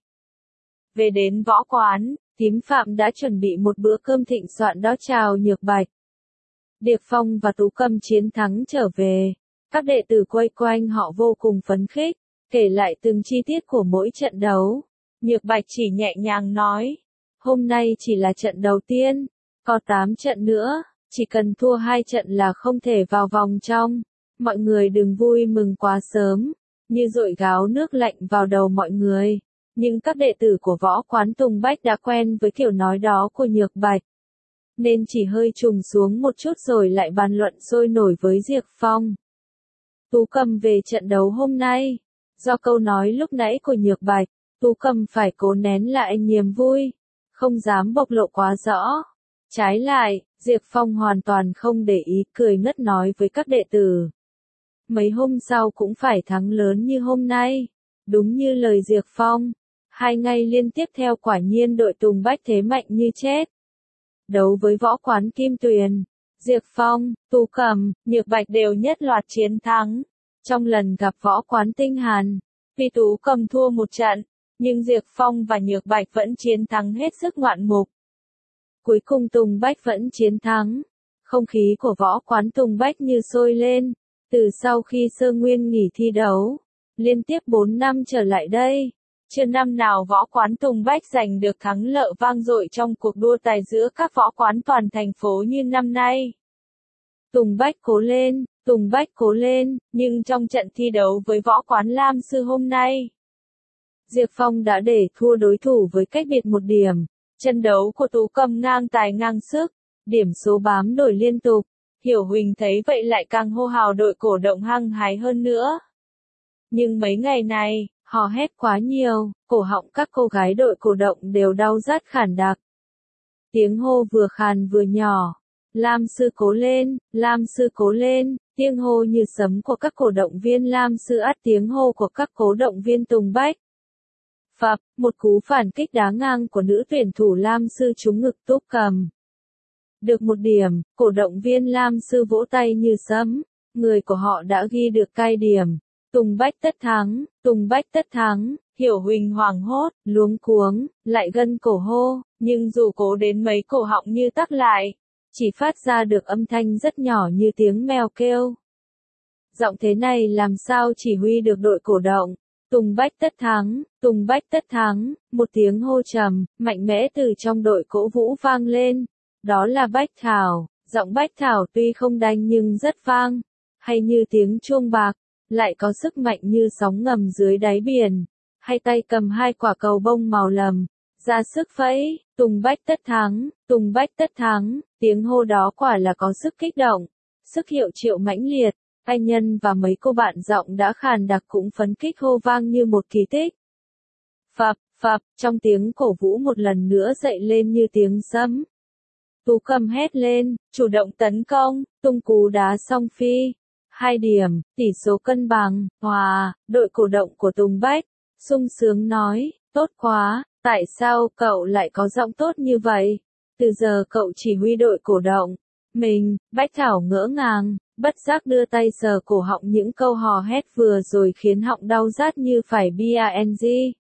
Về đến võ quán, Tím Phạm đã chuẩn bị một bữa cơm thịnh soạn đó chào Nhược Bạch. Điệp Phong và Tú Cầm chiến thắng trở về. Các đệ tử quay quanh họ vô cùng phấn khích, kể lại từng chi tiết của mỗi trận đấu. Nhược Bạch chỉ nhẹ nhàng nói, hôm nay chỉ là trận đầu tiên, có tám trận nữa, chỉ cần thua hai trận là không thể vào vòng trong. Mọi người đừng vui mừng quá sớm, như dội gáo nước lạnh vào đầu mọi người. Nhưng các đệ tử của võ quán Tùng Bách đã quen với kiểu nói đó của Nhược Bạch, nên chỉ hơi trùng xuống một chút rồi lại bàn luận sôi nổi với Diệp Phong. Tú Cầm về trận đấu hôm nay. Do câu nói lúc nãy của Nhược Bạch, Tú Cầm phải cố nén lại niềm vui, không dám bộc lộ quá rõ. Trái lại, Diệp Phong hoàn toàn không để ý, cười ngất nói với các đệ tử. Mấy hôm sau cũng phải thắng lớn như hôm nay. Đúng như lời Diệp Phong, hai ngày liên tiếp theo quả nhiên đội Tùng Bách thế mạnh như chết. Đấu với võ quán Kim Tuyền, Diệp Phong, Tú Cầm, Nhược Bạch đều nhất loạt chiến thắng. Trong lần gặp võ quán Tinh Hàn, tuy Tú Cầm thua một trận, nhưng Diệp Phong và Nhược Bạch vẫn chiến thắng hết sức ngoạn mục. Cuối cùng Tùng Bách vẫn chiến thắng. Không khí của võ quán Tùng Bách như sôi lên. Từ sau khi Sơ Nguyên nghỉ thi đấu, liên tiếp bốn năm trở lại đây, chưa năm nào võ quán Tùng Bách giành được thắng lợi vang dội trong cuộc đua tài giữa các võ quán toàn thành phố như năm nay. Tùng Bách cố lên, Tùng Bách cố lên, nhưng trong trận thi đấu với võ quán Lam Sư hôm nay, Diệp Phong đã để thua đối thủ với cách biệt một điểm. Trận đấu của Tú Cầm ngang tài ngang sức, điểm số bám đổi liên tục. Hiểu Huỳnh thấy vậy lại càng hô hào đội cổ động hăng hái hơn nữa. Nhưng mấy ngày này, hò hét quá nhiều, cổ họng các cô gái đội cổ động đều đau rát khản đặc. Tiếng hô vừa khàn vừa nhỏ. Lam Sư cố lên, Lam Sư cố lên, tiếng hô như sấm của các cổ động viên Lam Sư át tiếng hô của các cổ động viên Tùng Bách. Phập, một cú phản kích đá ngang của nữ tuyển thủ Lam Sư trúng ngực Tú Cầm. Được một điểm, cổ động viên Lam Sư vỗ tay như sấm, người của họ đã ghi được cai điểm. Tùng Bách tất thắng, Tùng Bách tất thắng, Hiểu Huỳnh hoảng hốt, luống cuống, lại gân cổ hô, nhưng dù cố đến mấy cổ họng như tắc lại, chỉ phát ra được âm thanh rất nhỏ như tiếng mèo kêu. Giọng thế này làm sao chỉ huy được đội cổ động. Tùng Bách tất thắng, Tùng Bách tất thắng, một tiếng hô trầm, mạnh mẽ từ trong đội cổ vũ vang lên. Đó là Bách Thảo, giọng Bách Thảo tuy không đanh nhưng rất vang, hay như tiếng chuông bạc, lại có sức mạnh như sóng ngầm dưới đáy biển, hay tay cầm hai quả cầu bông màu lầm, ra sức vẫy, Tùng Bách tất thắng, Tùng Bách tất thắng, tiếng hô đó quả là có sức kích động, sức hiệu triệu mãnh liệt, anh Nhân và mấy cô bạn giọng đã khàn đặc cũng phấn kích hô vang như một kỳ tích. Phập, phập, trong tiếng cổ vũ một lần nữa dậy lên như tiếng sấm. Tú Cầm hét lên, chủ động tấn công, tung cú đá song phi. Hai điểm, tỷ số cân bằng, hòa, đội cổ động của Tùng Bách, sung sướng nói, tốt quá, tại sao cậu lại có giọng tốt như vậy? Từ giờ cậu chỉ huy đội cổ động. Mình, Bách Thảo ngỡ ngàng, bất giác đưa tay sờ cổ họng, những câu hò hét vừa rồi khiến họng đau rát như phải bang.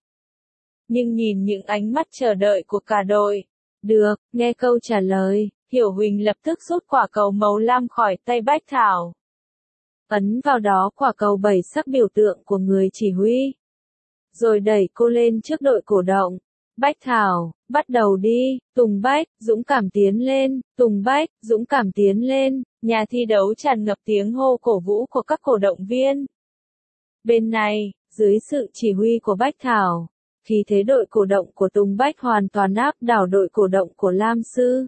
Nhưng nhìn những ánh mắt chờ đợi của cả đội. Được, nghe câu trả lời, Hiểu Huỳnh lập tức rút quả cầu màu lam khỏi tay Bách Thảo. Ấn vào đó quả cầu bảy sắc biểu tượng của người chỉ huy. Rồi đẩy cô lên trước đội cổ động. Bách Thảo, bắt đầu đi, Tùng Bách, dũng cảm tiến lên, Tùng Bách, dũng cảm tiến lên, nhà thi đấu tràn ngập tiếng hô cổ vũ của các cổ động viên. Bên này, dưới sự chỉ huy của Bách Thảo, khí thế đội cổ động của Tùng Bách hoàn toàn áp đảo đội cổ động của Lam Sư.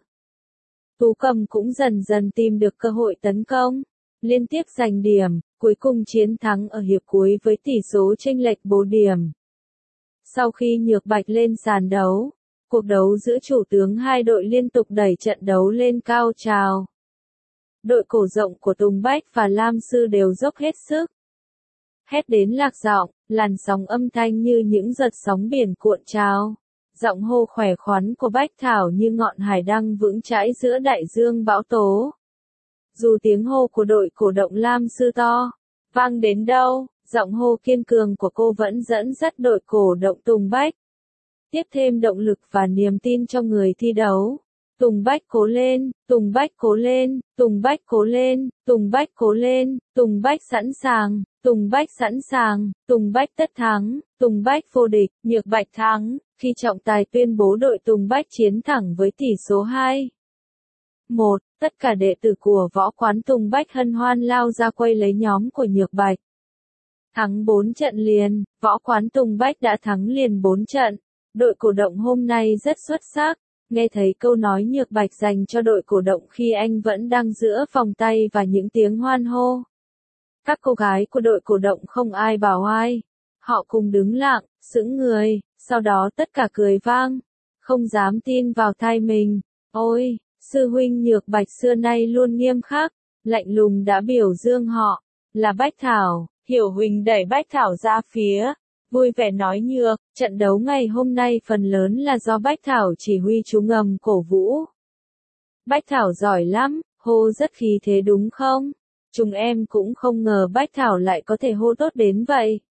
Tú Cầm cũng dần dần tìm được cơ hội tấn công, liên tiếp giành điểm, cuối cùng chiến thắng ở hiệp cuối với tỷ số chênh lệch bốn điểm. Sau khi Nhược Bạch lên sàn đấu, cuộc đấu giữa chủ tướng hai đội liên tục đẩy trận đấu lên cao trào. Đội cổ rộng của Tùng Bách và Lam Sư đều dốc hết sức. Hét đến lạc giọng, làn sóng âm thanh như những giật sóng biển cuộn trào. Giọng hô khỏe khoắn của Bách Thảo như ngọn hải đăng vững chãi giữa đại dương bão tố. Dù tiếng hô của đội cổ động Lam Sư to, vang đến đâu, giọng hô kiên cường của cô vẫn dẫn dắt đội cổ động Tùng Bách. Tiếp thêm động lực và niềm tin cho người thi đấu. Tùng Bách cố lên, Tùng Bách cố lên, Tùng Bách cố lên, Tùng Bách cố lên, Tùng Bách sẵn sàng, Tùng Bách sẵn sàng, Tùng Bách tất thắng, Tùng Bách vô địch, Nhược Bạch thắng, khi trọng tài tuyên bố đội Tùng Bách chiến thẳng với tỷ số hai một, tất cả đệ tử của võ quán Tùng Bách hân hoan lao ra quay lấy nhóm của Nhược Bạch. Thắng bốn trận liền, Võ Quán Tùng Bách đã thắng liền bốn trận. Đội cổ động hôm nay rất xuất sắc. Nghe thấy câu nói Nhược Bạch dành cho đội cổ động khi anh vẫn đang giữa vòng tay và những tiếng hoan hô. Các cô gái của đội cổ động không ai bảo ai. Họ cùng đứng lặng, sững người, sau đó tất cả cười vang. Không dám tin vào tai mình. Ôi, sư huynh Nhược Bạch xưa nay luôn nghiêm khắc, lạnh lùng đã biểu dương họ. Là Bách Thảo, Hiểu Huỳnh đẩy Bách Thảo ra phía. Vui vẻ nói Nhược, trận đấu ngày hôm nay phần lớn là do Bách Thảo chỉ huy chú ngầm cổ vũ. Bách Thảo giỏi lắm, hô rất khí thế đúng không? Chúng em cũng không ngờ Bách Thảo lại có thể hô tốt đến vậy.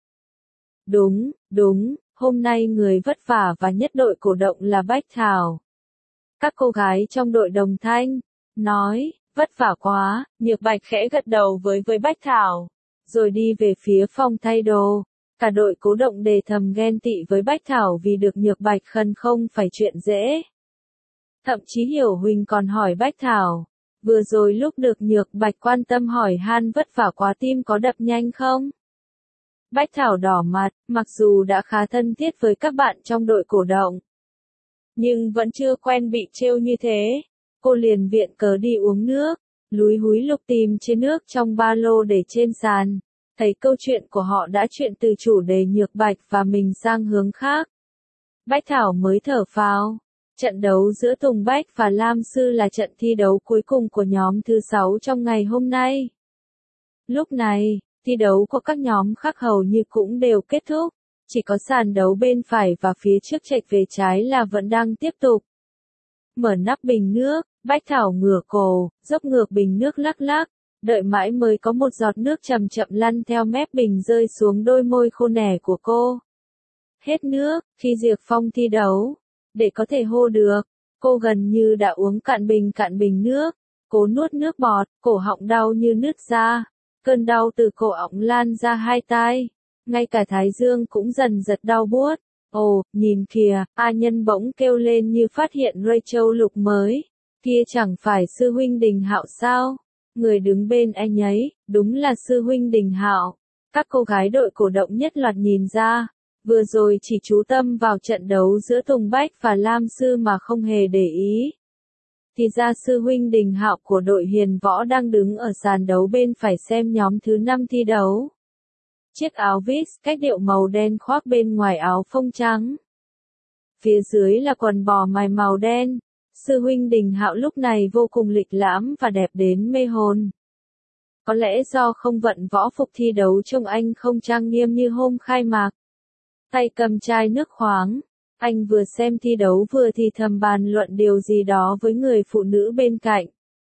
Đúng, đúng, hôm nay người vất vả và nhất đội cổ động là Bách Thảo. Các cô gái trong đội đồng thanh, nói, vất vả quá, Nhược Bạch khẽ gật đầu với với Bách Thảo, rồi đi về phía phòng thay đồ. Cả đội cổ động đề thầm ghen tị với Bách Thảo vì được Nhược Bạch khân không phải chuyện dễ. Thậm chí Hiểu Huỳnh còn hỏi Bách Thảo, vừa rồi lúc được Nhược Bạch quan tâm hỏi han vất vả quá tim có đập nhanh không? Bách Thảo đỏ mặt, mặc dù đã khá thân thiết với các bạn trong đội cổ động, nhưng vẫn chưa quen bị trêu như thế. Cô liền viện cớ đi uống nước, lúi húi lục tìm trên nước trong ba lô để trên sàn. Thấy câu chuyện của họ đã chuyển từ chủ đề Nhược Bạch và mình sang hướng khác. Bách Thảo mới thở phào. Trận đấu giữa Tùng Bách và Lam Sư là trận thi đấu cuối cùng của nhóm thứ sáu trong ngày hôm nay. Lúc này, thi đấu của các nhóm khác hầu như cũng đều kết thúc. Chỉ có sàn đấu bên phải và phía trước chệch về trái là vẫn đang tiếp tục. Mở nắp bình nước, Bách Thảo ngửa cổ, dốc ngược bình nước lắc lắc. Đợi mãi mới có một giọt nước chậm chậm lăn theo mép bình rơi xuống đôi môi khô nẻ của cô. Hết nước, khi Diệp Phong thi đấu, để có thể hô được, cô gần như đã uống cạn bình cạn bình nước, cố nuốt nước bọt, cổ họng đau như nứt ra, cơn đau từ cổ họng lan ra hai tai, ngay cả thái dương cũng dần giật đau buốt. Ồ, nhìn kìa, A Nhân bỗng kêu lên như phát hiện Rachel lục mới, kia chẳng phải sư huynh Đình Hạo sao? Người đứng bên anh ấy, đúng là sư huynh Đình Hạo. Các cô gái đội cổ động nhất loạt nhìn ra, vừa rồi chỉ chú tâm vào trận đấu giữa Tùng Bách và Lam Sư mà không hề để ý. Thì ra sư huynh Đình Hạo của đội Hiền Võ đang đứng ở sàn đấu bên phải xem nhóm thứ năm thi đấu. Chiếc áo vest cách điệu màu đen khoác bên ngoài áo phông trắng. Phía dưới là quần bò mài màu đen. Sư huynh Đình Hạo lúc này vô cùng lịch lãm và đẹp đến mê hồn. Có lẽ do không vận võ phục thi đấu trông anh không trang nghiêm như hôm khai mạc. Tay cầm chai nước khoáng, anh vừa xem thi đấu vừa thì thầm bàn luận điều gì đó với người phụ nữ bên cạnh.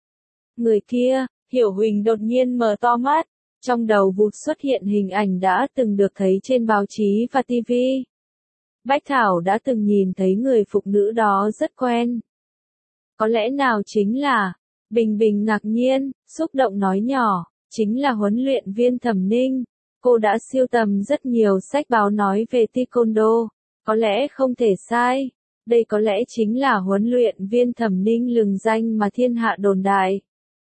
Người kia, Hiểu Huỳnh đột nhiên mở to mắt, trong đầu vụt xuất hiện hình ảnh đã từng được thấy trên báo chí và ti vi. Bách Thảo đã từng nhìn thấy người phụ nữ đó rất quen. Có lẽ nào chính là, Bình Bình ngạc nhiên, xúc động nói nhỏ, chính là huấn luyện viên Thẩm Ninh. Cô đã sưu tầm rất nhiều sách báo nói về taekwondo, có lẽ không thể sai. Đây có lẽ chính là huấn luyện viên Thẩm Ninh lừng danh mà thiên hạ đồn đại.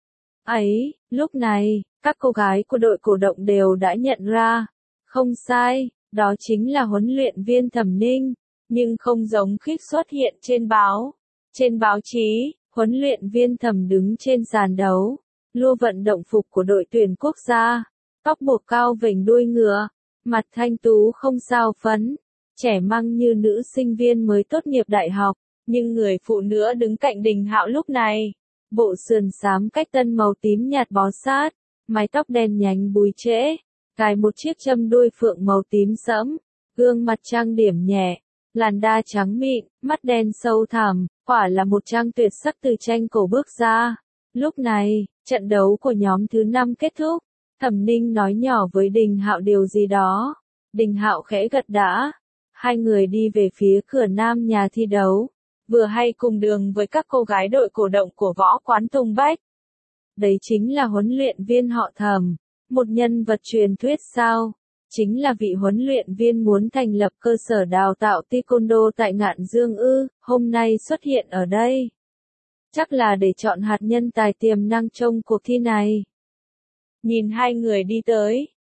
Ấy, lúc này, các cô gái của đội cổ động đều đã nhận ra. Không sai, đó chính là huấn luyện viên Thẩm Ninh, nhưng không giống khích xuất hiện trên báo. Trên báo chí, huấn luyện viên Thẩm đứng trên sàn đấu, lua vận động phục của đội tuyển quốc gia, tóc buộc cao vểnh đuôi ngựa, mặt thanh tú không sao phấn, trẻ măng như nữ sinh viên mới tốt nghiệp đại học, nhưng người phụ nữ đứng cạnh Đình Hạo lúc này, bộ sườn xám cách tân màu tím nhạt bó sát, mái tóc đen nhánh búi trễ, cài một chiếc châm đuôi phượng màu tím sẫm, gương mặt trang điểm nhẹ, làn da trắng mịn, mắt đen sâu thẳm, quả là một trang tuyệt sắc từ tranh cổ bước ra. Lúc này, trận đấu của nhóm thứ năm kết thúc, Thẩm Ninh nói nhỏ với Đình Hạo điều gì đó. Đình Hạo khẽ gật đã. Hai người đi về phía cửa nam nhà thi đấu, vừa hay cùng đường với các cô gái đội cổ động của Võ Quán Tùng Bách. Đấy chính là huấn luyện viên họ Thẩm, một nhân vật truyền thuyết sao? Chính là vị huấn luyện viên muốn thành lập cơ sở đào tạo taekwondo tại Ngạn Dương ư, hôm nay xuất hiện ở đây. Chắc là để chọn hạt nhân tài tiềm năng trong cuộc thi này. Nhìn hai người đi tới,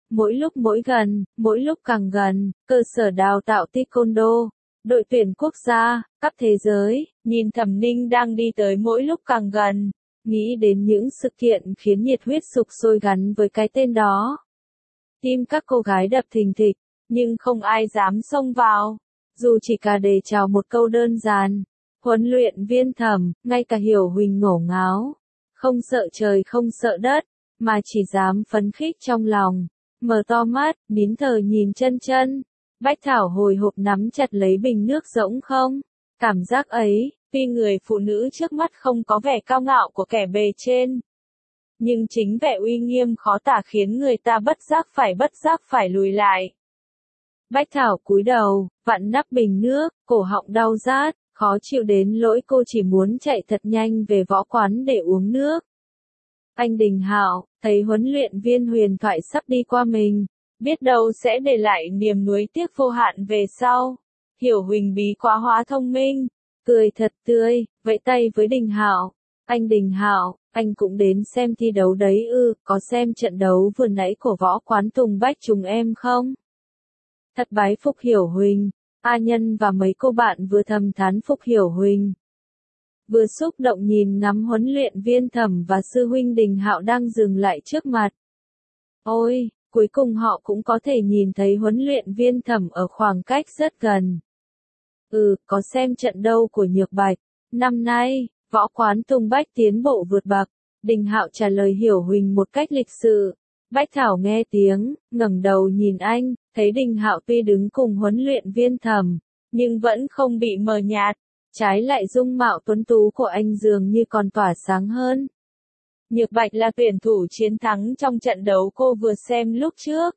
Mỗi lúc mỗi gần, mỗi lúc càng gần, cơ sở đào tạo taekwondo, đội tuyển quốc gia, cấp thế giới, nhìn Thẩm Ninh đang đi tới mỗi lúc càng gần, nghĩ đến những sự kiện khiến nhiệt huyết sục sôi gắn với cái tên đó. Tim các cô gái đập thình thịch, nhưng không ai dám xông vào, dù chỉ cả để chào một câu đơn giản. Huấn luyện viên Thẩm, ngay cả Hiểu Huỳnh ngổ ngáo, không sợ trời không sợ đất, mà chỉ dám phấn khích trong lòng, mở to mắt, nín thở nhìn chân chân. Bách Thảo hồi hộp nắm chặt lấy bình nước rỗng không. Cảm giác ấy, tuy người phụ nữ trước mắt không có vẻ cao ngạo của kẻ bề trên, nhưng chính vẻ uy nghiêm khó tả khiến người ta bất giác phải bất giác phải lùi lại. Bách Thảo cúi đầu, vặn nắp bình nước, cổ họng đau rát, khó chịu đến lỗi cô chỉ muốn chạy thật nhanh về võ quán để uống nước. Anh Đình Hạo, thấy huấn luyện viên huyền thoại sắp đi qua mình, biết đâu sẽ để lại niềm nuối tiếc vô hạn về sau. Hiểu Huỳnh bí quá hóa thông minh, cười thật tươi, vẫy tay với Đình Hạo. Anh Đình Hạo, anh cũng đến xem thi đấu đấy ư, có xem trận đấu vừa nãy của võ quán Tùng Bách chúng em không? Thật bái phục Hiểu Huỳnh, A Nhân và mấy cô bạn vừa thầm thán phục Hiểu Huỳnh, vừa xúc động nhìn ngắm huấn luyện viên Thẩm và sư huynh Đình Hạo đang dừng lại trước mặt. Ôi, cuối cùng họ cũng có thể nhìn thấy huấn luyện viên Thẩm ở khoảng cách rất gần. Ừ, có xem trận đấu của Nhược Bạch. Năm nay, võ quán Tùng Bách tiến bộ vượt bậc. Đình Hạo trả lời Hiểu Huỳnh một cách lịch sự. Bách Thảo nghe tiếng, ngẩng đầu nhìn anh, thấy Đình Hạo tuy đứng cùng huấn luyện viên Thẩm, nhưng vẫn không bị mờ nhạt. Trái lại dung mạo tuấn tú của anh dường như còn tỏa sáng hơn. Nhược Bạch là tuyển thủ chiến thắng trong trận đấu cô vừa xem lúc trước.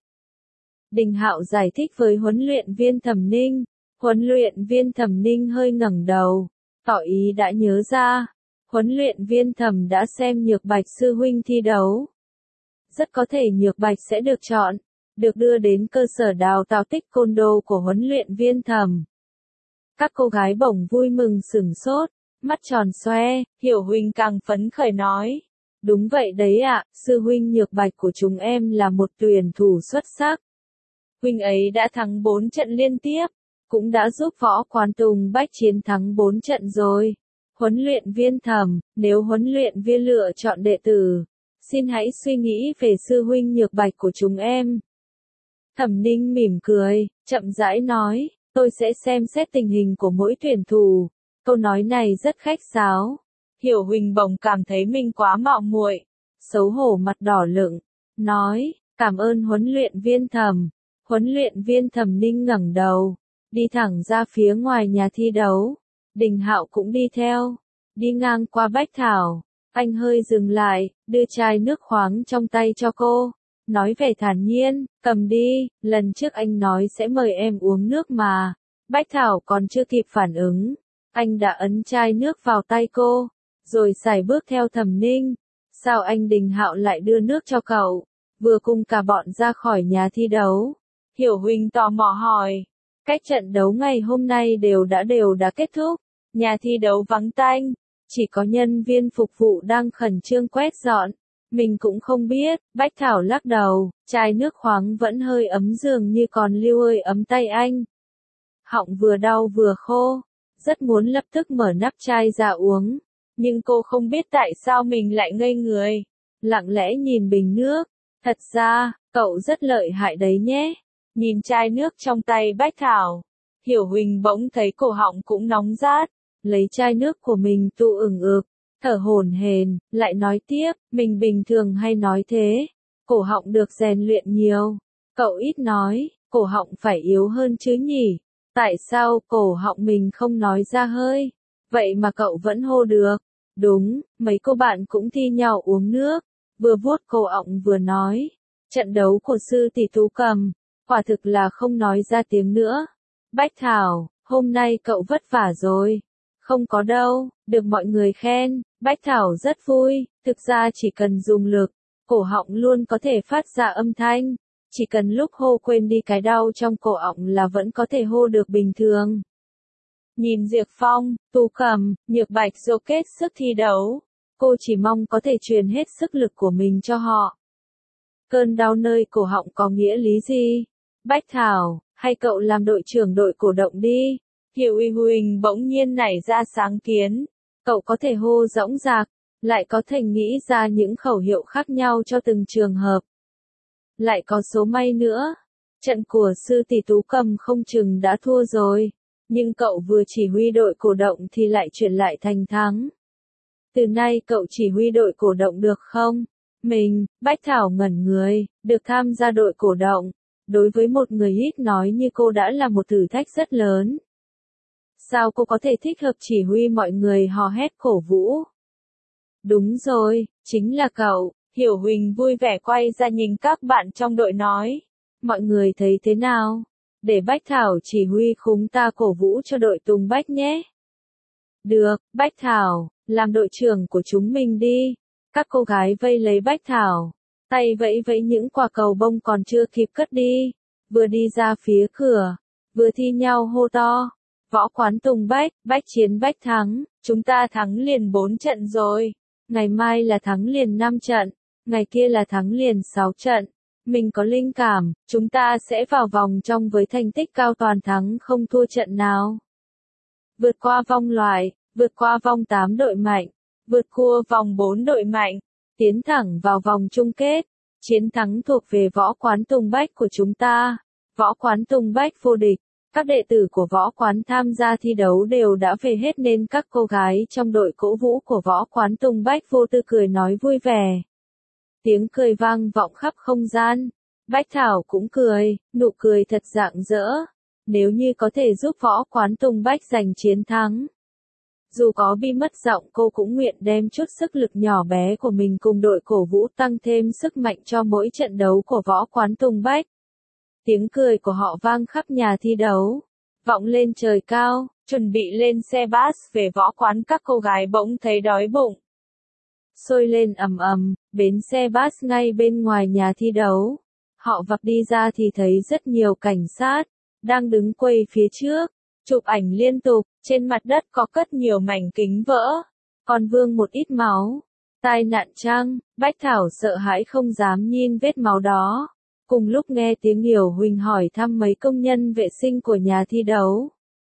Đình Hạo giải thích với huấn luyện viên Thẩm Ninh. Huấn luyện viên Thẩm Ninh hơi ngẩng đầu, tỏ ý đã nhớ ra. Huấn luyện viên Thẩm đã xem Nhược Bạch sư huynh thi đấu. Rất có thể Nhược Bạch sẽ được chọn, được đưa đến cơ sở đào tạo taekwondo của huấn luyện viên Thẩm. Các cô gái bỗng vui mừng sửng sốt, mắt tròn xoe. Hiểu Huỳnh càng phấn khởi nói. Đúng vậy đấy ạ, sư huynh Nhược Bạch của chúng em là một tuyển thủ xuất sắc. Huynh ấy đã thắng bốn trận liên tiếp, cũng đã giúp võ quán Tùng Bách chiến thắng bốn trận rồi. Huấn luyện viên Thẩm, nếu huấn luyện viên lựa chọn đệ tử, xin hãy suy nghĩ về sư huynh Nhược Bạch của chúng em. Thẩm Ninh mỉm cười, chậm rãi nói. Tôi sẽ xem xét tình hình của mỗi tuyển thủ. Câu nói này rất khách sáo. Hiểu Huỳnh bỗng cảm thấy mình quá mạo muội, xấu hổ mặt đỏ lựng, nói, cảm ơn huấn luyện viên Thẩm. Huấn luyện viên Thẩm Ninh ngẩng đầu, đi thẳng ra phía ngoài nhà thi đấu. Đình Hạo cũng đi theo, đi ngang qua Bách Thảo. Anh hơi dừng lại, đưa chai nước khoáng trong tay cho cô. Nói vẻ thản nhiên, cầm đi, lần trước anh nói sẽ mời em uống nước mà. Bách Thảo còn chưa kịp phản ứng, anh đã ấn chai nước vào tay cô, rồi sải bước theo Thẩm Ninh. Sao anh Đình Hạo lại đưa nước cho cậu, vừa cùng cả bọn ra khỏi nhà thi đấu? Hiểu Huỳnh tò mò hỏi. Cách trận đấu ngày hôm nay đều đã đều đã kết thúc, nhà thi đấu vắng tanh, chỉ có nhân viên phục vụ đang khẩn trương quét dọn. Mình cũng không biết. Bách Thảo lắc đầu, chai nước khoáng vẫn hơi ấm dường như còn lưu hơi ấm tay anh. Họng vừa đau vừa khô, rất muốn lập tức mở nắp chai ra uống, nhưng cô không biết tại sao mình lại ngây người, lặng lẽ nhìn bình nước. Thật ra, cậu rất lợi hại đấy nhé. Nhìn chai nước trong tay Bách Thảo, Hiểu Huỳnh bỗng thấy cổ họng cũng nóng rát, lấy chai nước của mình tụ ửng ực, thở hổn hển, lại nói tiếp, mình bình thường hay nói thế, cổ họng được rèn luyện nhiều. Cậu ít nói, cổ họng phải yếu hơn chứ nhỉ? Tại sao cổ họng mình không nói ra hơi? Vậy mà cậu vẫn hô được. Đúng, mấy cô bạn cũng thi nhau uống nước, vừa vuốt cổ họng vừa nói. Trận đấu của sư tỷ Tú Cầm, quả thực là không nói ra tiếng nữa. Bách Thảo, hôm nay cậu vất vả rồi. Không có đâu, được mọi người khen. Bách Thảo rất vui, thực ra chỉ cần dùng lực, cổ họng luôn có thể phát ra âm thanh. Chỉ cần lúc hô quên đi cái đau trong cổ họng là vẫn có thể hô được bình thường. Nhìn Diệp Phong, Tú Cầm, Nhược Bạch dốc kết sức thi đấu, cô chỉ mong có thể truyền hết sức lực của mình cho họ. Cơn đau nơi cổ họng có nghĩa lý gì? Bách Thảo, hay cậu làm đội trưởng đội cổ động đi? Hiểu Uy Huỳnh bỗng nhiên nảy ra sáng kiến. Cậu có thể hô dõng dạc, lại có thể nghĩ ra những khẩu hiệu khác nhau cho từng trường hợp. Lại có số may nữa. Trận của sư tỷ Tú Cầm không chừng đã thua rồi. Nhưng cậu vừa chỉ huy đội cổ động thì lại chuyển lại thành thắng. Từ nay cậu chỉ huy đội cổ động được không? Mình, Bách Thảo ngẩn người, được tham gia đội cổ động. Đối với một người ít nói như cô đã là một thử thách rất lớn. Sao cô có thể thích hợp chỉ huy mọi người hò hét cổ vũ? Đúng rồi, chính là cậu. Hiểu Huỳnh vui vẻ quay ra nhìn các bạn trong đội nói. Mọi người thấy thế nào? Để Bách Thảo chỉ huy chúng ta cổ vũ cho đội Tùng Bách nhé. Được, Bách Thảo, làm đội trưởng của chúng mình đi. Các cô gái vây lấy Bách Thảo. Tay vẫy vẫy những quả cầu bông còn chưa kịp cất đi. Vừa đi ra phía cửa. Vừa thi nhau hô to. Võ quán Tùng Bách, Bách chiến Bách thắng. Chúng ta thắng liền bốn trận rồi. Ngày mai là thắng liền năm trận. Ngày kia là thắng liền sáu trận. Mình có linh cảm, chúng ta sẽ vào vòng trong với thành tích cao toàn thắng không thua trận nào. Vượt qua vòng loại, vượt qua vòng tám đội mạnh, vượt qua vòng bốn đội mạnh, tiến thẳng vào vòng chung kết. Chiến thắng thuộc về võ quán Tùng Bách của chúng ta. Võ quán Tùng Bách vô địch. Các đệ tử của võ quán tham gia thi đấu đều đã về hết nên các cô gái trong đội cổ vũ của võ quán Tùng Bách vô tư cười nói vui vẻ. Tiếng cười vang vọng khắp không gian. Bách Thảo cũng cười, nụ cười thật rạng rỡ. Nếu như có thể giúp võ quán Tùng Bách giành chiến thắng. Dù có bị mất giọng cô cũng nguyện đem chút sức lực nhỏ bé của mình cùng đội cổ vũ tăng thêm sức mạnh cho mỗi trận đấu của võ quán Tùng Bách. Tiếng cười của họ vang khắp nhà thi đấu. Vọng lên trời cao, chuẩn bị lên xe bus về võ quán các cô gái bỗng thấy đói bụng. Sôi lên ầm ầm, bến xe bus ngay bên ngoài nhà thi đấu. Họ vặc đi ra thì thấy rất nhiều cảnh sát, đang đứng quay phía trước, chụp ảnh liên tục, trên mặt đất có cất nhiều mảnh kính vỡ, còn vương một ít máu. Tai nạn chăng? Bách Thảo sợ hãi không dám nhìn vết máu đó. Cùng lúc nghe tiếng Hiểu Huỳnh hỏi thăm mấy công nhân vệ sinh của nhà thi đấu.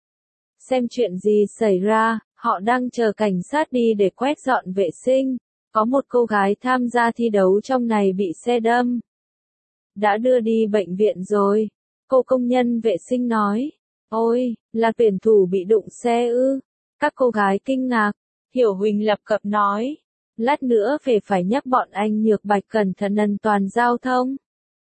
Xem chuyện gì xảy ra, họ đang chờ cảnh sát đi để quét dọn vệ sinh. Có một cô gái tham gia thi đấu trong này bị xe đâm. Đã đưa đi bệnh viện rồi. Cô công nhân vệ sinh nói. Ôi, là tuyển thủ bị đụng xe ư. Các cô gái kinh ngạc. Hiểu Huỳnh lập cập nói. Lát nữa về phải nhắc bọn anh Nhược Bạch cẩn thận an toàn giao thông.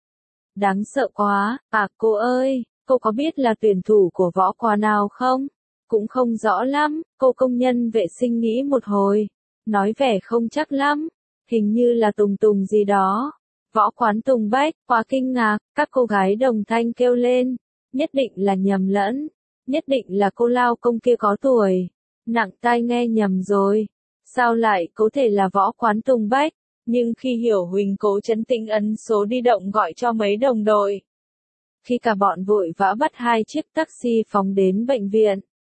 Đáng sợ quá, à cô ơi, cô có biết là tuyển thủ của võ quán nào không? Cũng không rõ lắm, cô công nhân vệ sinh nghĩ một hồi. Nói vẻ không chắc lắm, hình như là Tùng Tùng gì đó. Võ quán Tùng Bách, quá kinh ngạc, các cô gái đồng thanh kêu lên. Nhất định là nhầm lẫn, nhất định là cô lao công kia có tuổi. Nặng tai nghe nhầm rồi, sao lại có thể là võ quán Tùng Bách? Nhưng khi Hiểu Huỳnh cố trấn tĩnh ấn số đi động gọi cho mấy đồng đội. Khi cả bọn vội vã bắt hai chiếc taxi phóng đến bệnh viện.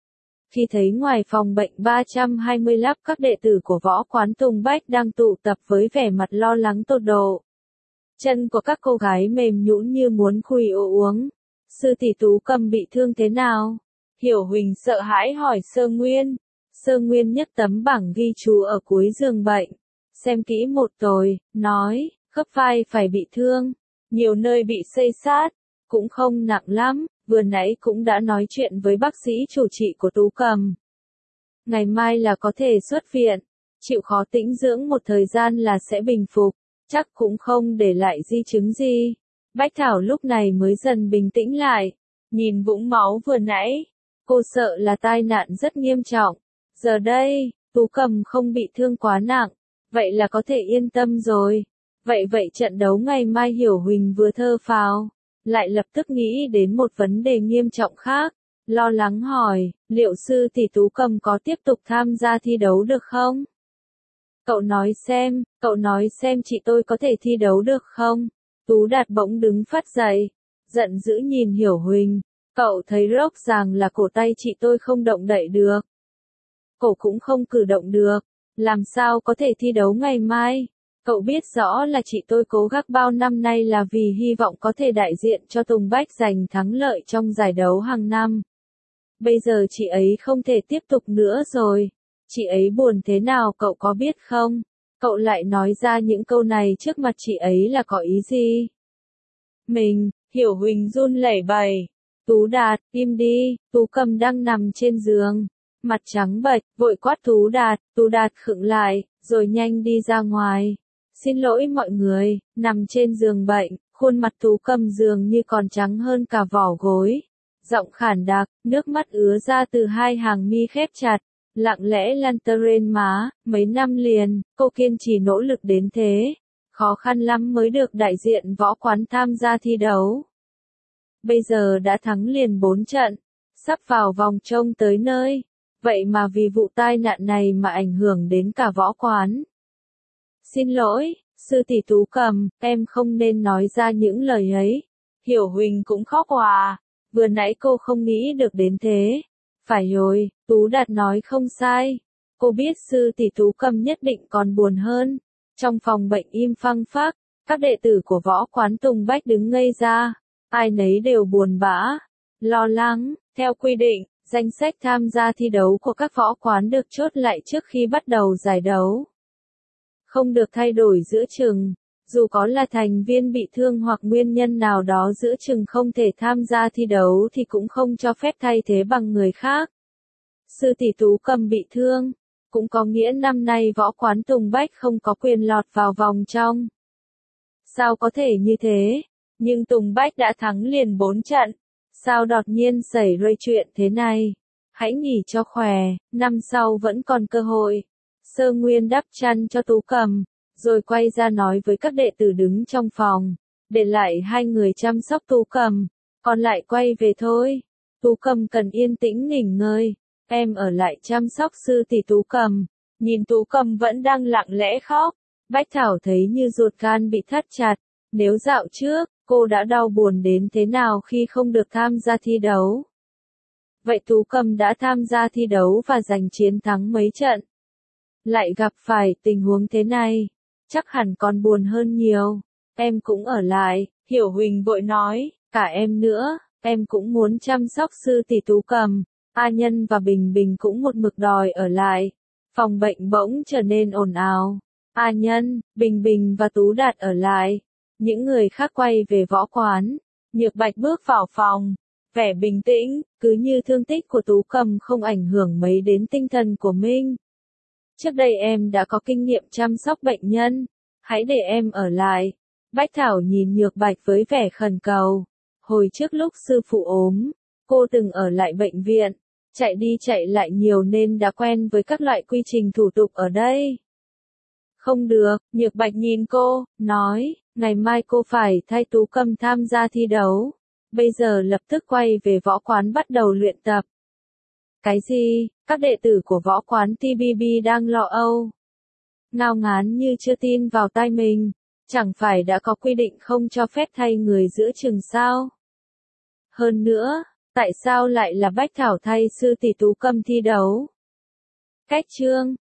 Khi thấy ngoài phòng bệnh ba trăm hai mươi lăm các đệ tử của võ quán Tùng Bách đang tụ tập với vẻ mặt lo lắng tột độ. Chân của các cô gái mềm nhũn như muốn khui ổ uống. Sư tỷ Tú Cầm bị thương thế nào? Hiểu Huỳnh sợ hãi hỏi Sơ Nguyên. Sơ Nguyên nhấc tấm bảng ghi chú ở cuối giường bệnh. Xem kỹ một rồi, nói, khớp vai phải bị thương. Nhiều nơi bị xây xát. Cũng không nặng lắm. Vừa nãy cũng đã nói chuyện với bác sĩ chủ trị của Tú Cầm. Ngày mai là có thể xuất viện. Chịu khó tĩnh dưỡng một thời gian là sẽ bình phục. Chắc cũng không để lại di chứng gì. Bách Thảo lúc này mới dần bình tĩnh lại. Nhìn vũng máu vừa nãy. Cô sợ là tai nạn rất nghiêm trọng. Giờ đây, Tú Cầm không bị thương quá nặng. Vậy là có thể yên tâm rồi. Vậy vậy trận đấu ngày mai Hiểu Huỳnh vừa thơ phào. Lại lập tức nghĩ đến một vấn đề nghiêm trọng khác. Lo lắng hỏi, liệu sư tỷ Tú Cầm có tiếp tục tham gia thi đấu được không? Cậu nói xem, cậu nói xem chị tôi có thể thi đấu được không? Tú Đạt bỗng đứng phát dậy. Giận dữ nhìn Hiểu Huỳnh. Cậu thấy rõ ràng là cổ tay chị tôi không động đậy được. Cổ cũng không cử động được. Làm sao có thể thi đấu ngày mai? Cậu biết rõ là chị tôi cố gắng bao năm nay là vì hy vọng có thể đại diện cho Tùng Bách giành thắng lợi trong giải đấu hàng năm. Bây giờ chị ấy không thể tiếp tục nữa rồi. Chị ấy buồn thế nào cậu có biết không? Cậu lại nói ra những câu này trước mặt chị ấy là có ý gì? Mình, Hiểu Huỳnh run lẩy bẩy. Tú Đạt, im đi, Tú Cầm đang nằm trên giường. Mặt trắng bệch, vội quát Tú Đạt, Tú Đạt khựng lại, rồi nhanh đi ra ngoài. Xin lỗi mọi người, nằm trên giường bệnh, khuôn mặt Tú Cầm dường như còn trắng hơn cả vỏ gối. Giọng khản đặc, nước mắt ứa ra từ hai hàng mi khép chặt, lặng lẽ lăn tơ trên má, mấy năm liền, cô kiên trì nỗ lực đến thế. Khó khăn lắm mới được đại diện võ quán tham gia thi đấu. Bây giờ đã thắng liền bốn trận, sắp vào vòng trông tới nơi. Vậy mà vì vụ tai nạn này mà ảnh hưởng đến cả võ quán. Xin lỗi, sư tỷ Tú Cầm, em không nên nói ra những lời ấy. Hiểu Huỳnh cũng khóc òa. Vừa nãy cô không nghĩ được đến thế. Phải rồi, Tú Đạt nói không sai. Cô biết sư tỷ Tú Cầm nhất định còn buồn hơn. Trong phòng bệnh im phăng phắc, các đệ tử của võ quán Tùng Bách đứng ngây ra. Ai nấy đều buồn bã, lo lắng. Theo quy định, danh sách tham gia thi đấu của các võ quán được chốt lại trước khi bắt đầu giải đấu. Không được thay đổi giữa chừng. Dù có là thành viên bị thương hoặc nguyên nhân nào đó giữa chừng không thể tham gia thi đấu thì cũng không cho phép thay thế bằng người khác. Sư tỷ Tú Cầm bị thương, cũng có nghĩa năm nay võ quán Tùng Bách không có quyền lọt vào vòng trong. Sao có thể như thế? Nhưng Tùng Bách đã thắng liền bốn trận. Sao đột nhiên xảy ra chuyện thế này? Hãy nghỉ cho khỏe, năm sau vẫn còn cơ hội. Sơ Nguyên đắp chăn cho Tú Cầm, rồi quay ra nói với các đệ tử đứng trong phòng, để lại hai người chăm sóc Tú Cầm, còn lại quay về thôi. Tú Cầm cần yên tĩnh nghỉ ngơi, em ở lại chăm sóc sư tỷ Tú Cầm. Nhìn Tú Cầm vẫn đang lặng lẽ khóc, Bách Thảo thấy như ruột gan bị thắt chặt. Nếu dạo trước, cô đã đau buồn đến thế nào khi không được tham gia thi đấu. Vậy Tú Cầm đã tham gia thi đấu và giành chiến thắng mấy trận. Lại gặp phải tình huống thế này, chắc hẳn còn buồn hơn nhiều. Em cũng ở lại, Hiểu Huỳnh vội nói, cả em nữa, em cũng muốn chăm sóc sư tỷ Tú Cầm. A Nhân và Bình Bình cũng một mực đòi ở lại. Phòng bệnh bỗng trở nên ồn ào. A Nhân, Bình Bình và Tú Đạt ở lại. Những người khác quay về võ quán. Nhược Bạch bước vào phòng, vẻ bình tĩnh, cứ như thương tích của Tú Cầm không ảnh hưởng mấy đến tinh thần của Minh. Trước đây em đã có kinh nghiệm chăm sóc bệnh nhân, hãy để em ở lại. Bách Thảo nhìn Nhược Bạch với vẻ khẩn cầu. Hồi trước lúc sư phụ ốm, cô từng ở lại bệnh viện, chạy đi chạy lại nhiều nên đã quen với các loại quy trình thủ tục ở đây. Không được, Nhược Bạch nhìn cô, nói, ngày mai cô phải thay Tú Cầm tham gia thi đấu. Bây giờ lập tức quay về võ quán bắt đầu luyện tập. Cái gì? Các đệ tử của võ quán tê bê bê đang lo âu. Ngao ngán như chưa tin vào tai mình. Chẳng phải đã có quy định không cho phép thay người giữa chừng sao? Hơn nữa, tại sao lại là Bách Thảo thay sư tỷ Tú Cầm thi đấu? Cách chương